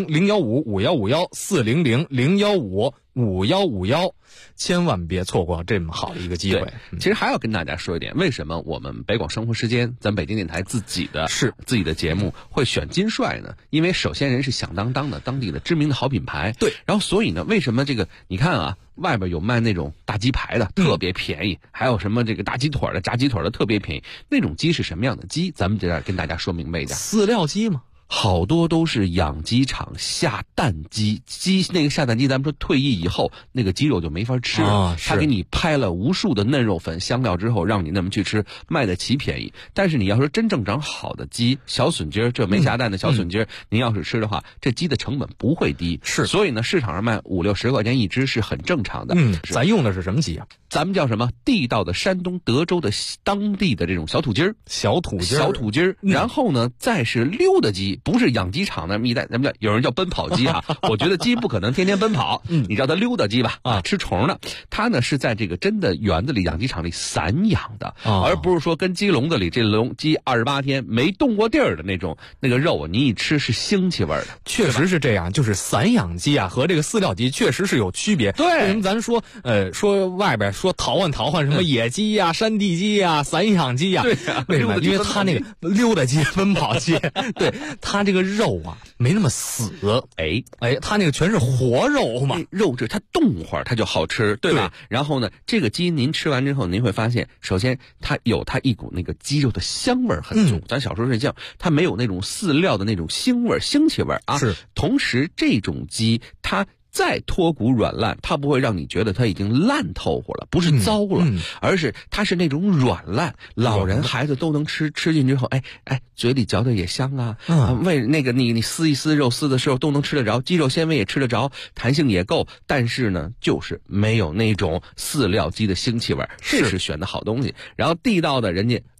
400-015-5151，400-015-5151，千万别错过这么好的一个机会。 其实还要跟大家说一点，为什么我们北广生活时间咱北京电台自己的节目会选金帅呢？因为首先人是响当当的当地的知名的好品牌， 对。 然后所以呢，为什么这个你看啊，外边有卖那种大鸡排的特别便宜，还有什么这个大鸡腿的、炸鸡腿的特别便宜，那种鸡是什么样的鸡？咱们在这儿跟大家说明白一点， 饲料鸡吗？ 好多都是养鸡场下蛋鸡，那个下蛋鸡，咱们说退役以后那个鸡肉就没法吃了，他给你拍了无数的嫩肉粉、香料之后，让你那么去吃，卖得起便宜。但是你要说真正长好的鸡，小笋鸡这没下蛋的小笋鸡，您要是吃的话，这鸡的成本不会低，所以呢，市场上卖50-60块钱一只是很正常的。 咱用的是什么鸡啊？ 咱们叫什么？地道的山东德州的当地的这种小土鸡儿， 小土鸡儿。然后呢，再是溜达鸡，不是养鸡场的一代，咱们叫有人叫奔跑鸡啊。我觉得鸡不可能天天奔跑，你叫它溜达鸡吧，吃虫的。它呢是在这个真的园子里、养鸡场里散养的，而不是说跟鸡笼子里这鸡28天没动过地儿的那种，那个肉你一吃是腥气味的。 确实是这样，就是散养鸡啊和这个饲料鸡确实是有区别。 对， 为什么咱说外边说淘换什么野鸡呀、山地鸡呀、散养鸡呀？ 对， 为什么？因为它那个溜达鸡、奔跑鸡，对它这个肉啊没那么死。哎，它那个全是活肉嘛， 肉质它动会儿它就好吃，对吧？然后呢，这个鸡您吃完之后，您会发现，首先它有它一股那个鸡肉的香味很足。咱小时候睡觉，它没有那种饲料的那种腥气味啊。 是， 同时这种鸡它再脱骨软烂，它不会让你觉得它已经烂透乎了，不是糟了，而是它是那种软烂，老人孩子都能吃进之后，嘴里嚼的也香啊。为那个你撕一撕肉丝的时候都能吃得着，鸡肉纤维也吃得着，弹性也够，但是呢，就是没有那种饲料鸡的腥气味，这是选的好东西。然后地道的人家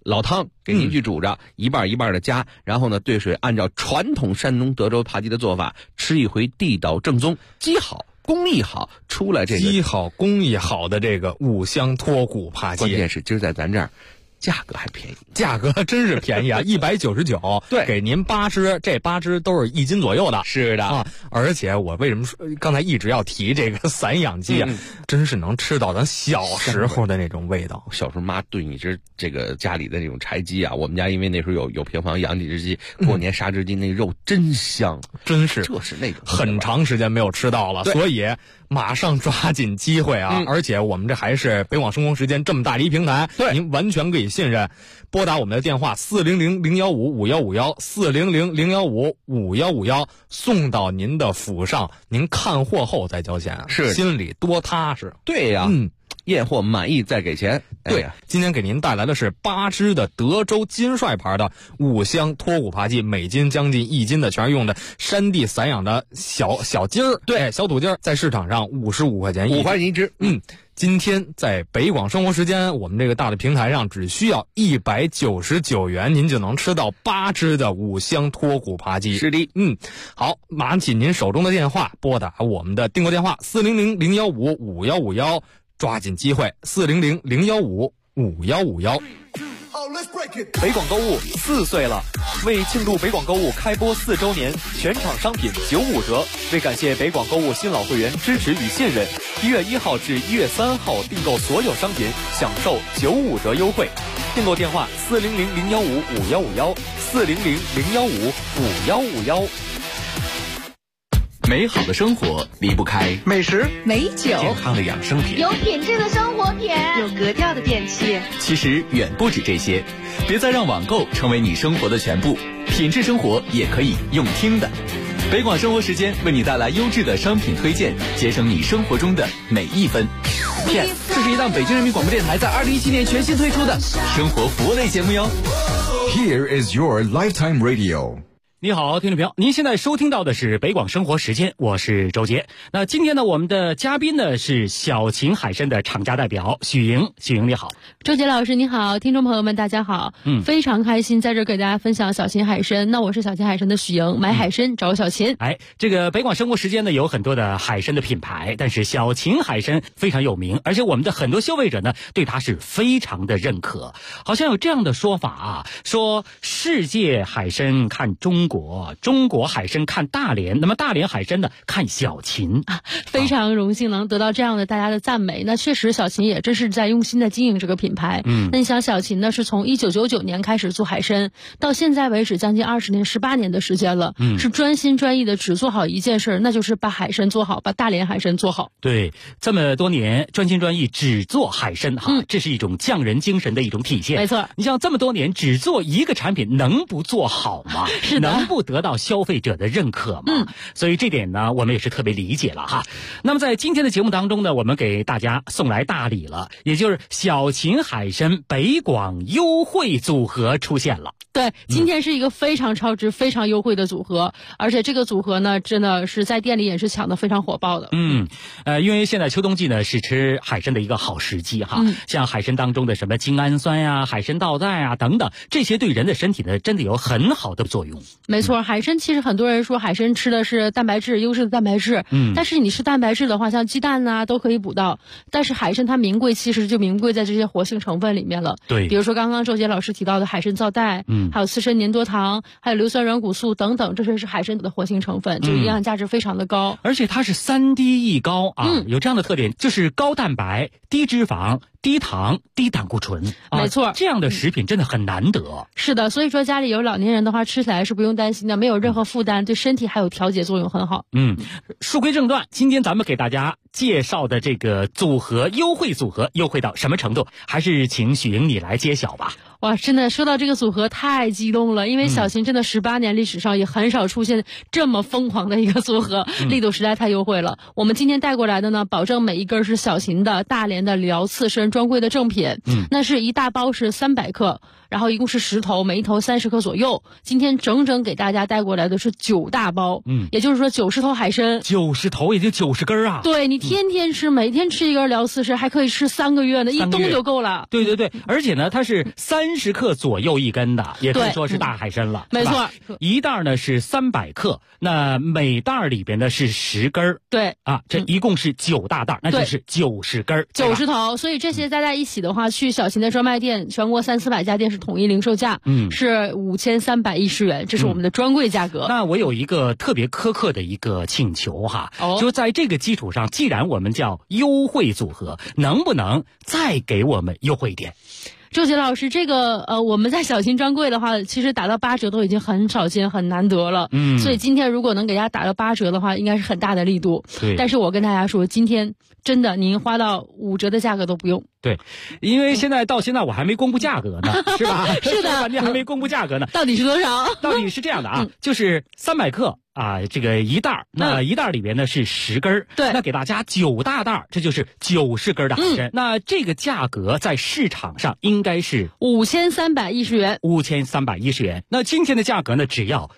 老汤给您去煮着，一半一半的加，然后呢兑水，按照传统山东德州扒鸡的做法，吃一回地道正宗，鸡好工艺好，出来这个鸡好工艺好的这个五香脱骨扒鸡， 关键是今儿在咱这儿价格还便宜， 价格真是便宜啊，199， 对， 给您8只，这8只都是1斤左右的。 是的啊，而且我为什么说刚才一直要提这个散养鸡啊？真是能吃到咱小时候的那种味道。 小时候妈炖一只这个家里的那种柴鸡啊，我们家因为那时候有平房养几只鸡，过年杀只鸡，那肉真香， 真是， 这是那种很长时间没有吃到了，所以马上抓紧机会啊！而且我们这还是北广生活时间这么大的一平台， 对， 您完全可以信任。拨打我们的电话400-015-5151，400-015-5151，送到您的府上，您看货后再交钱， 是心里多踏实。 对呀，验货满意再给钱。 对，今天给您带来的是8只的德州金帅牌的五香脱骨扒鸡，每斤将近1斤的，全是用的山地散养的小鸡儿，对，小土鸡儿，在市场上55块钱 5块钱一只。 今天在北广生活时间，我们这个大的平台上只需要199元，您就能吃到8只的五香脱骨扒鸡。 是的， 好，拿起您手中的电话，拨打我们的订购电话400-015-5151，抓紧机会，400-015-5151。 北广购物4岁了，为庆祝北广购物开播4周年，全场商品95折。为感谢北广购物新老会员支持与信任，1月1号至1月3号订购所有商品享受95折优惠。订购电话400-015-5151，400-015-5151。 美好的生活离不开美食、 美酒、 健康的养生品， 有品质的生活品， 有格调的电器。 其实远不止这些，别再让网购成为你生活的全部，品质生活也可以用听的。北广生活时间为你带来优质的商品推荐，节省你生活中的每一分。 这是一档北京人民广播电台在2017年全新推出的生活服务类节目哟。 Here is your lifetime radio。 你好，听众朋友，您现在收听到的是北广生活时间，我是周杰。那今天呢，我们的嘉宾呢是小秦海参的厂家代表许莹。许莹你好。 周杰老师你好，听众朋友们大家好。非常开心在这给大家分享小秦海参。那我是小秦海参的许莹，买海参找小秦。 这个北广生活时间呢有很多的海参的品牌，但是小秦海参非常有名，而且我们的很多消费者呢对它是非常的认可。好像有这样的说法啊，说世界海参看中国，中国海参看大连，那么大连海参呢看小秦啊，非常荣幸能得到这样的大家的赞美。那确实小秦也真是在用心的经营这个品牌。那你想小秦呢是从1999年开始做海参，到现在为止将近20年18年的时间了，是专心专意的只做好一件事，那就是把海参做好，把大连海参做好。 对，这么多年专心专意只做海参哈，这是一种匠人精神的一种体现。 没错， 你像这么多年只做一个产品，能不做好吗？ 是的， 能不得到消费者的认可吗？所以这点呢我们也是特别理解了哈。那么在今天的节目当中呢，我们给大家送来大礼了，也就是小秦海参北广优惠组合出现了。 对，今天是一个非常超值非常优惠的组合，而且这个组合呢真的是在店里也是抢得非常火爆的。 因为现在秋冬季呢是吃海参的一个好时机哈，像海参当中的什么精氨酸呀、海参皂苷啊等等，这些对人的身体呢真的有很好的作用。 没错，海参其实很多人说海参吃的是蛋白质，优质的蛋白质，但是你吃蛋白质的话，像鸡蛋啊都可以补到，但是海参它名贵其实就名贵在这些活性成分里面了。 对， 比如说刚刚周杰老师提到的海参皂苷，还有刺参粘多糖，还有硫酸软骨素等等，这些是海参的活性成分，就营养价值非常的高， 而且它是3低一高啊，有这样的特点，就是高蛋白、低脂肪、低糖、低胆固醇。 没错， 这样的食品真的很难得。 是的，所以说家里有老年人的话，吃起来是不用担心的，没有任何负担，对身体还有调节作用很好。 书归正传，今天咱们给大家介绍的这个组合优惠组合优惠到什么程度，还是请许莹你来揭晓吧。 哇，真的说到这个组合太激动了，因为小秦真的18年历史上也很少出现这么疯狂的一个组合，力度实在太优惠了。我们今天带过来的呢，保证每一根是小秦的大连的辽刺参专柜的正品，那是一大包是300克，然后一共是10头，每一头30克左右。今天整整给大家带过来的是9大包，也就是说90头海参 ，90头也就90根啊。 对，你天天吃，每天吃一根辽刺参，还可以吃3个月呢，一冬就够了。 对对对，而且呢，它是30 30克左右一根的，也可以说是大海参了。 没错， 一袋呢是300克，那每袋里边呢是10根。 对啊，这一共是9大袋，那就是90根 ，90头。所以这些加在一起的话，去小型的专卖店，全国300-400家店是统一零售价，是5310元，这是我们的专柜价格。 那我有一个特别苛刻的一个请求哈，就在这个基础上，既然我们叫优惠组合，能不能再给我们优惠一点？ 周杰老师，这个我们在小型专柜的话，其实打到8折都已经很少见、很难得了。所以今天如果能给大家打到8折的话，应该是很大的力度。 对。 但是我跟大家说，今天真的您花到5折的价格都不用。 对，因为到现在我还没公布价格呢，是吧？ 是的， 你还没公布价格呢。 到底是多少？ 到底是这样的啊，就是300克。啊，这个一袋，那一袋里边呢是10根， 对， 那给大家9大袋，这就是90根的海参。那这个价格在市场上应该是 5310元 ，5310元。那今天的价格呢，只要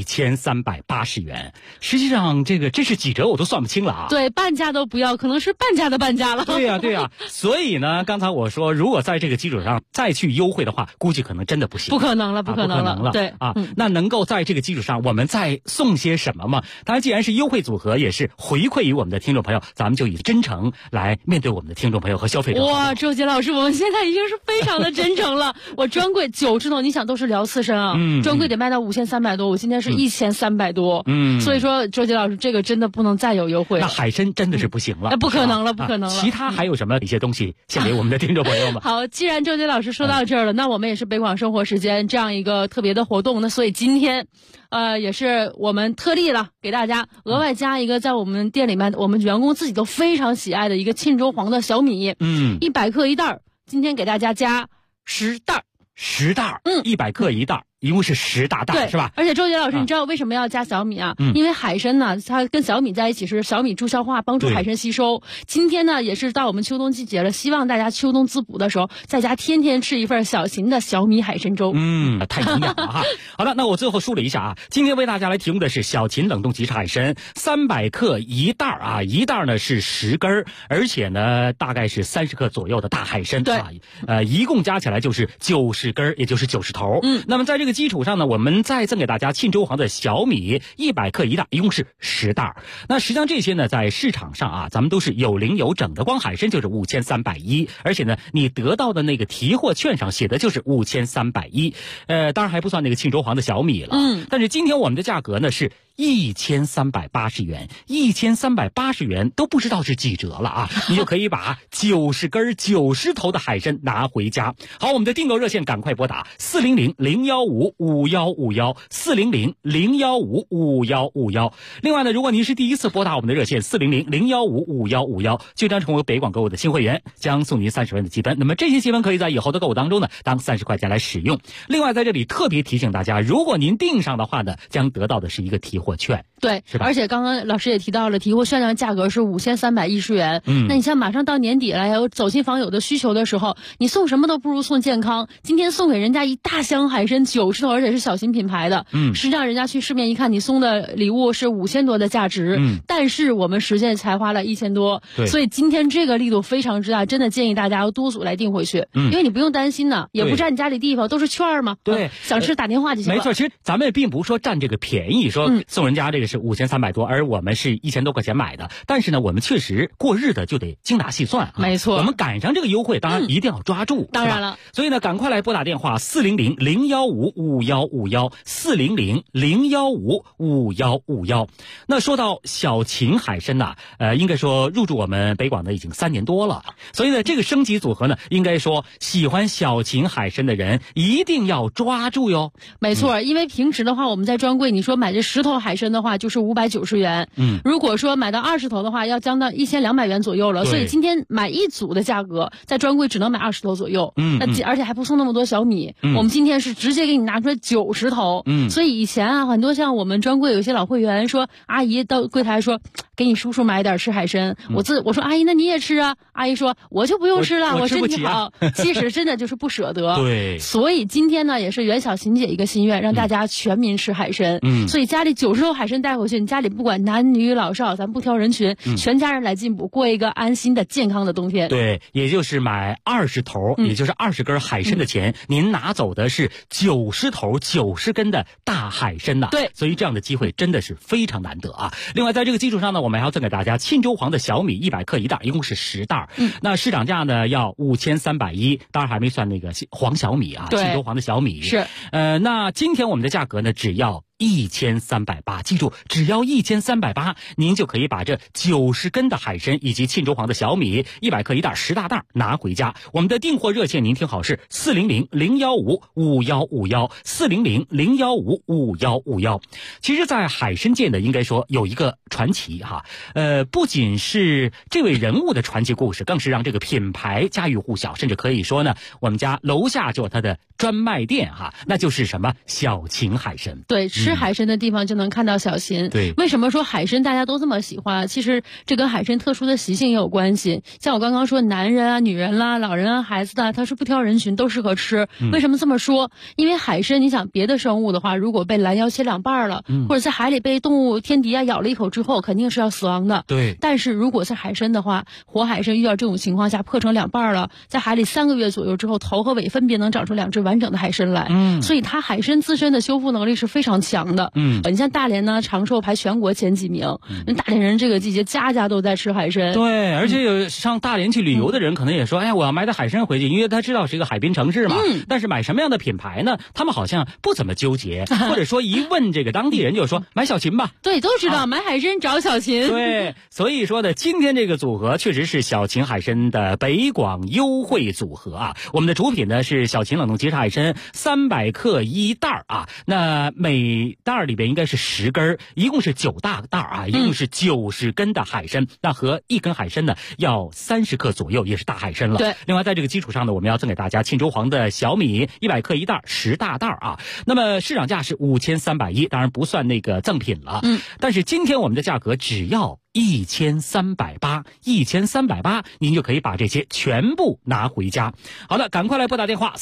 1380元。实际上，这是几折我都算不清了啊。 对，半价都不要，可能是半价的半价了。 对呀。所以呢，刚才我说，如果在这个基础上再去优惠的话，估计可能真的不行。 不可能了。 对啊，那能够在这个基础上，我们再送些什么吗？当然，既然是优惠组合，也是回馈于我们的听众朋友，咱们就以真诚来面对我们的听众朋友和消费者。 哇，周杰老师，我们现在已经是非常的真诚了。我专柜90头，你想都是辽刺参啊，专柜得卖到5300多，我今天是1300多，所以说周杰老师，这个真的不能再有优惠了。 那海参真的是不行了， 不可能了。 其他还有什么一些东西献给我们的听众朋友们？ 好，既然周杰老师说到这儿了，那我们也是北广生活时间这样一个特别的活动，那所以今天。也是我们特例了，给大家额外加一个在我们店里面我们员工自己都非常喜爱的一个沁州黄的小米，100克一袋，今天给大家加10袋，100克一袋。一共是10大袋，是吧？而且周杰老师，你知道为什么要加小米啊？因为海参呢，它跟小米在一起是小米助消化，帮助海参吸收。今天呢，也是到我们秋冬季节了，希望大家秋冬滋补的时候，在家天天吃一份小型的小米海参粥。 太营养了哈。好的，那我最后梳理一下啊，今天为大家来提供的是小秦冷冻即食海参，300克一袋啊，一袋呢是10根，而且呢大概是30克左右的大海参， 对， 一共加起来就是90根，也就是90头。那么在这个基础上呢，我们再赠给大家沁州黄的小米100克一袋，一共是10袋。那实际上这些呢，在市场上啊，咱们都是有零有整的，光海参就是5310，而且呢，你得到的那个提货券上写的就是5310，当然还不算那个沁州黄的小米了。但是今天我们的价格呢是1380元，1380元都不知道是几折了啊！你就可以把90根90头的海参拿回家。好，我们的订购热线赶快拨打400-015-5151，400-015-5151。另外呢，如果您是第一次拨打我们的热线400-015-5151，就将成为北广购物的新会员，将送您30元的积分。那么这些积分可以在以后的购物当中呢，当30块钱来使用。另外在这里特别提醒大家，如果您订上的话呢，将得到的是一个提货券。 对，而且刚刚老师也提到了，提货券的价格是5310元。那你像马上到年底了，还有走亲访友的需求的时候，你送什么都不如送健康。今天送给人家一大箱海参90头，而且是小型品牌的，实际上人家去市面一看，你送的礼物是5000多的价值，但是我们实践才花了1000多，所以今天这个力度非常之大，真的建议大家要多组来订回去，因为你不用担心呢，也不占你家里地方，都是券嘛。 对， 想吃打电话就行了。 没错，其实咱们并不是说占这个便宜，说送人家这个是5300多，而我们是1000多块钱买的。但是呢，我们确实过日子就得精打细算， 没错。 我们赶上这个优惠，当然一定要抓住。 当然了， 所以呢，赶快来拨打电话400-015-5151，400-015-5151。那说到小秦海参呐，应该说入驻我们北广的已经3年多了，所以呢，这个升级组合呢，应该说喜欢小秦海参的人一定要抓住哟。 没错，因为平时的话，我们在专柜，你说买这10头海参的话，就是590元。如果说买到20头的话，要将到1200元左右了。所以今天买一组的价格，在专柜只能买20头左右。而且还不送那么多小米。我们今天是直接给你拿出来90头。所以以前啊，很多像我们专柜有一些老会员说，阿姨到柜台说，给你叔叔买点吃海参。我说阿姨，那你也吃啊？阿姨说我就不用吃了，我身体好。其实真的就是不舍得。 对。 所以今天呢，也是袁小琴姐一个心愿，让大家全民吃海参。所以家里90 90头海参带回去，你家里不管男女老少，咱不挑人群，全家人来进补，过一个安心的健康的冬天。 对，也就是买20头，也就是20根海参的钱，您拿走的是90头90根的大海参呐。 对， 所以这样的机会真的是非常难得啊。另外在这个基础上呢，我们还要赠给大家沁州黄的小米100克1袋，一共是10袋。那市场价呢要5310，当然还没算那个黄小米啊，沁州黄的小米是。 那今天我们的价格呢只要1380，记住，只要1380，您就可以把这90根的海参以及沁州黄的小米100克1袋10大袋拿回家。我们的订货热线您听好是400-015-5151，400-015-5151。其实在海参界呢，应该说有一个传奇哈，不仅是这位人物的传奇故事，更是让这个品牌家喻户晓，甚至可以说呢，我们家楼下就有它的专卖店哈，那就是什么小秦海参。 对，吃海参的地方就能看到小秦。 对， 为什么说海参大家都这么喜欢？其实这跟海参特殊的习性也有关系。像我刚刚说，男人啊、女人啦、老人啊、孩子的，它是不挑人群，都适合吃。为什么这么说？因为海参，你想别的生物的话，如果被拦腰切2半了，或者在海里被动物天敌啊咬了一口之后，肯定是要死亡的。 对。 但是如果是海参的话，活海参遇到这种情况下破成2半了，在海里3个月左右之后，头和尾分别能长出2只完整的海参来。所以它海参自身的修复能力是非常强的。你像大连呢，长寿排全国前几名。大连人这个季节家家都在吃海参。 对，而且有上大连去旅游的人可能也说，哎，我要买点海参回去，因为他知道是一个海滨城市嘛。但是买什么样的品牌呢？他们好像不怎么纠结，或者说一问这个当地人就说买小秦吧。 对，都知道买海参找小秦。 对，所以说呢，今天这个组合确实是小秦海参的北广优惠组合啊。我们的主品呢是小秦冷冻即食海参300克1袋啊，那每袋里边应该是10根，一共是9大袋啊，一共是90根的海参，那和1根海参呢要30克左右，也是大海参了。 对。 另外在这个基础上呢，我们要赠给大家沁州黄的小米100克1袋10大袋啊。那么市场价是5310，当然不算那个赠品了。但是今天我们的价格只要1380，您就可以把这些全部拿回家。好的，赶快来拨打电话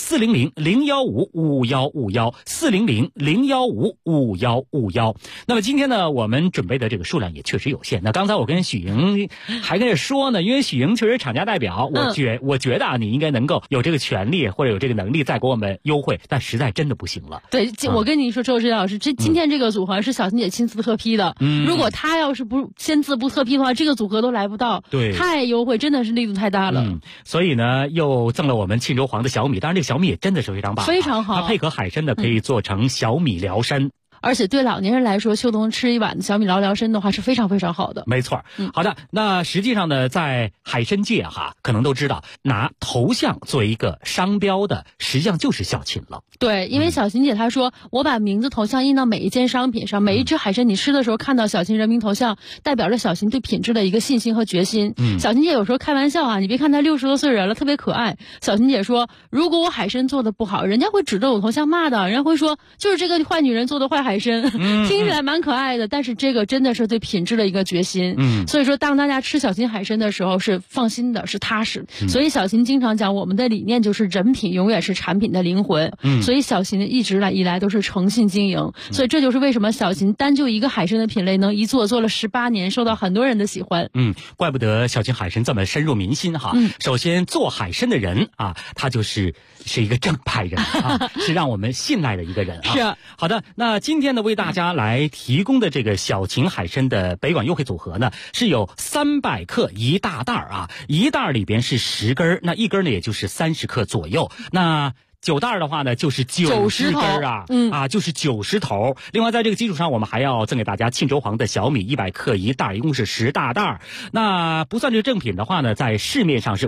400-015-5151，400-015-5151。那么今天呢，我们准备的这个数量也确实有限。那刚才我跟许莹还跟着说呢，因为许莹确实厂家代表，我觉得啊，你应该能够有这个权利或者有这个能力再给我们优惠，但实在真的不行了。 对，我跟你说，周老师，今天这个组合是小秦姐亲自特批的。如果她要是不签字不特批的话，这个组合都来不到。 对， 太优惠，真的是力度太大了。 所以呢，又赠了我们沁州黄的小米，当然这个小米也真的是非常棒， 非常好。 它配合海参的可以做成小米辽参。 而且对老年人来说，秋冬吃一碗小米辽参的话是非常非常好的。 没错。好的，那实际上呢，在海参界哈，可能都知道拿头像作为一个商标的，实际上就是小秦了。 对，因为小秦姐她说，我把名字头像印到每一件商品上，每一只海参你吃的时候看到小秦人名头像，代表着小秦对品质的一个信心和决心。小秦姐有时候开玩笑啊，你别看她60多岁人了，特别可爱。小秦姐说，如果我海参做的不好，人家会指着我头像骂的，人家会说就是这个坏女人做的坏海参。听起来蛮可爱的，但是这个真的是对品质的一个决心。所以说当大家吃小秦海参的时候是放心的，是踏实。所以小秦经常讲，我们的理念就是人品永远是产品的灵魂。所以小秦一直以来都是诚信经营。所以这就是为什么小秦单就一个海参的品类能一做了18年，受到很多人的喜欢。 怪不得小秦海参这么深入民心哈。首先做海参的人啊，他是一个正派人啊，是让我们信赖的一个人啊。 是。 好的，那今天呢为大家来提供的这个小秦海参的北广优惠组合呢，是有300克1大袋啊，1袋里边是10根，那1根呢也就是30克左右。那9袋的话呢，就是90根啊，就是90头。另外，在这个基础上，我们还要赠给大家沁州黄的小米100克1袋，一共是10大袋。那不算这个正品的话呢，在市面上是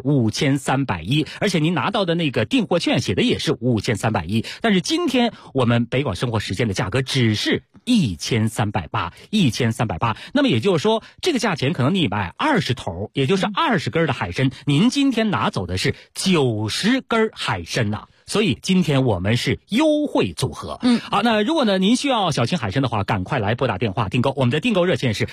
5310，而且您拿到的那个订货券写的也是5310。但是今天我们北广生活时间的价格只是1380，1380。那么也就是说，这个价钱可能你买20头，也就是20根的海参，您今天拿走的是90根海参呐。 所以今天我们是优惠组合。好，那如果呢您需要小型海参的话，赶快来拨打电话订购。我们的订购热线是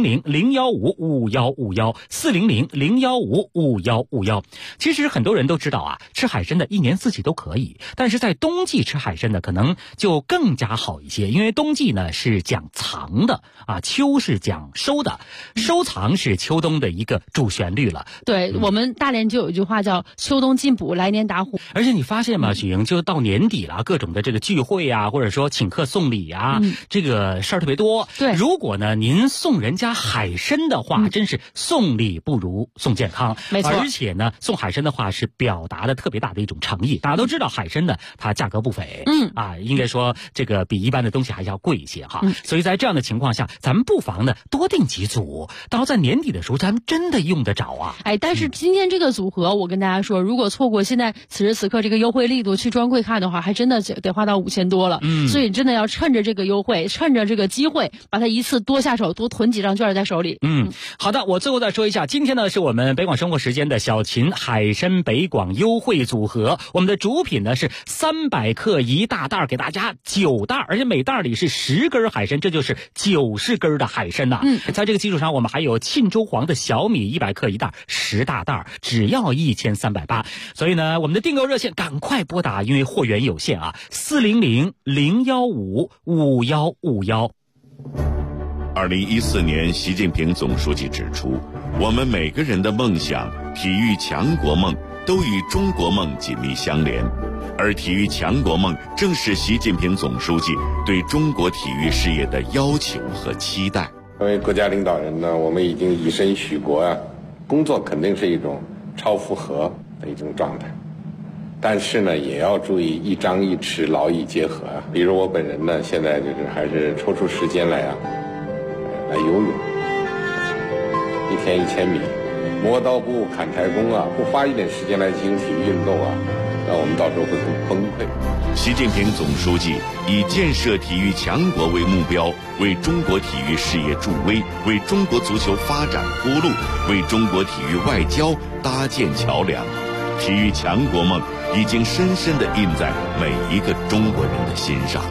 400-015-5151，400-015-5151。其实很多人都知道啊，吃海参的一年四季都可以，但是在冬季吃海参的可能就更加好一些，因为冬季呢是讲藏的啊，秋是讲收的，收藏是秋冬的一个主旋律了。 对，我们大连就有一句话叫秋冬进补，来年打虎。 而且你发现吗，许莹，就到年底了，各种的这个聚会啊，或者说请客送礼啊，这个事儿特别多。 对， 如果呢您送人家海参的话，真是送礼不如送健康。 没错， 而且呢送海参的话是表达的特别大的一种诚意。大家都知道海参呢它价格不菲，应该说这个比一般的东西还要贵一些哈。所以在这样的情况下，咱们不妨呢多订几组，到在年底的时候咱们真的用得着啊。 但是今天这个组合我跟大家说，如果错过现在此时此刻这个优惠力度去专柜看的话，还真的得花到5000多了。所以真的要趁着这个优惠，趁着这个机会，把它一次多下手，多囤几张券在手里。 好的，我最后再说一下，今天呢是我们北广生活时间的小秦海参北广优惠组合，我们的主品呢是300克一大袋，给大家9袋，而且每袋里是10根海参，这就是90根的海参呐。在这个基础上，我们还有沁州黄的小米100克一袋，10大袋，只要1380。所以呢，我们的订购热线赶快拨打，因为货源有限啊，400-015-5151。 2014年，习近平总书记指出，我们每个人的梦想、体育强国梦都与中国梦紧密相连，而体育强国梦正是习近平总书记对中国体育事业的要求和期待。 作为国家领导人呢，我们已经以身许国啊，工作肯定是一种超负荷的一种状态，但是呢，也要注意一张一弛，劳逸结合啊。比如我本人呢，现在就是还是抽出时间来游泳，1天1000米，磨刀不误砍柴工啊，不花一点时间来进行体育运动啊，那我们到时候会很崩溃。 习近平总书记以建设体育强国为目标，为中国体育事业助威，为中国足球发展铺路，为中国体育外交搭建桥梁。体育强国梦已经深深地印在每一个中国人的心上。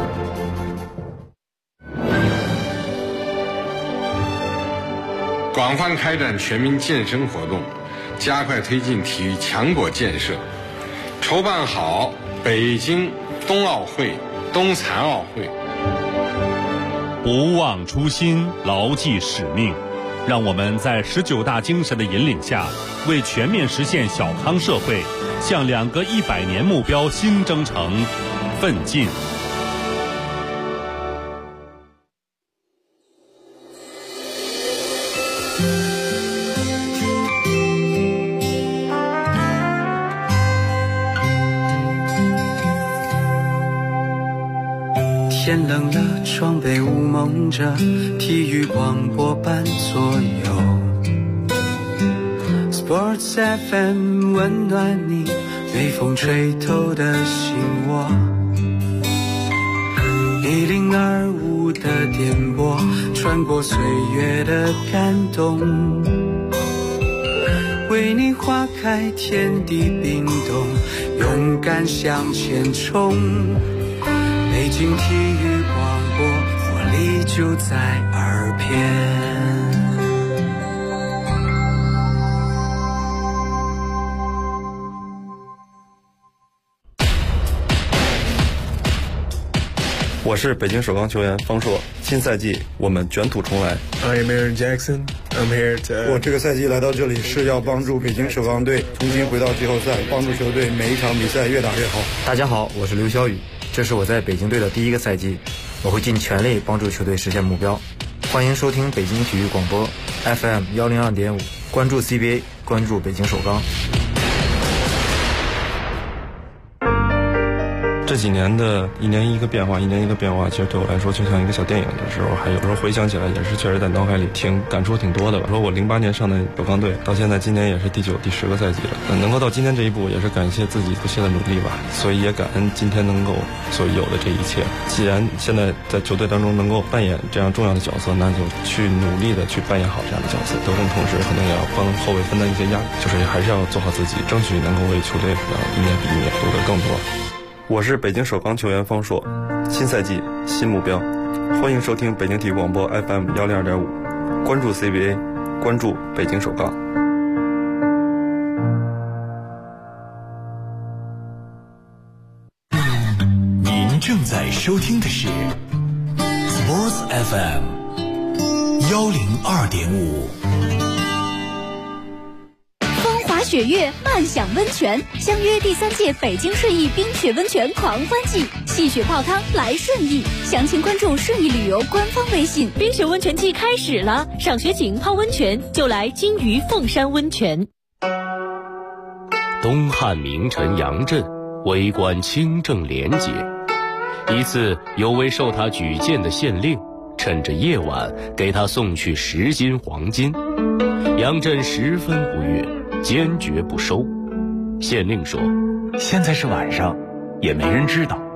广泛开展全民健身活动，加快推进体育强国建设，筹办好北京冬奥会、冬残奥会。 不忘初心，牢记使命，让我们在19大精神的引领下，为全面实现小康社会，向2个100年目标新征程奋进。 天冷了，窗被雾蒙着，体育广播伴左右。Sports FM 温暖你，微风吹透的心窝。1025的电波，穿过岁月的感动，为你花开，天地冰冻，勇敢向前冲。北京体育广播，活力就在耳边。 我是北京首钢球员方硕，新赛季我们卷土重来。 I'm Aaron Jackson. I'm here to. 我这个赛季来到这里是要帮助北京首钢队重新回到季后赛，帮助球队每一场比赛越打越好。 大家好，我是刘晓宇，这是我在北京队的第一个赛季，我会尽全力帮助球队实现目标。欢迎收听北京体育广播 FM 102.5，关注 CBA， 关注北京首钢。 这几年的一年一个变化，其实对我来说就像一个小电影的时候，还有时候回想起来也是确实在脑海里感触挺多的吧。说我08年上的首钢队，到现在今年也是第9、第10个赛季了，能够到今天这一步，也是感谢自己不懈的努力吧。所以也感恩今天能够所有的这一切。既然现在在球队当中能够扮演这样重要的角色，那就去努力的去扮演好这样的角色。得分同时可能也要帮后卫分担一些压力，就是还是要做好自己，争取能够为球队一年比一年夺得更多。 我是北京首钢球员方硕，新赛季新目标，欢迎收听北京体育广播 FM 102.5，关注 CBA， 关注北京首钢。 您正在收听的是 Sports FM 102.5。 雪月漫享温泉，相约第3届北京顺义冰雪温泉狂欢季，戏雪泡汤来顺义，详情关注顺义旅游官方微信。 冰雪温泉季开始了，赏雪景泡温泉就来金鱼凤山温泉。 东汉名臣杨震为官清正廉洁，一次有位受他举荐的县令趁着夜晚给他送去10斤黄金，杨震十分不悦，坚决不收。县令说： 现在是晚上，也没人知道，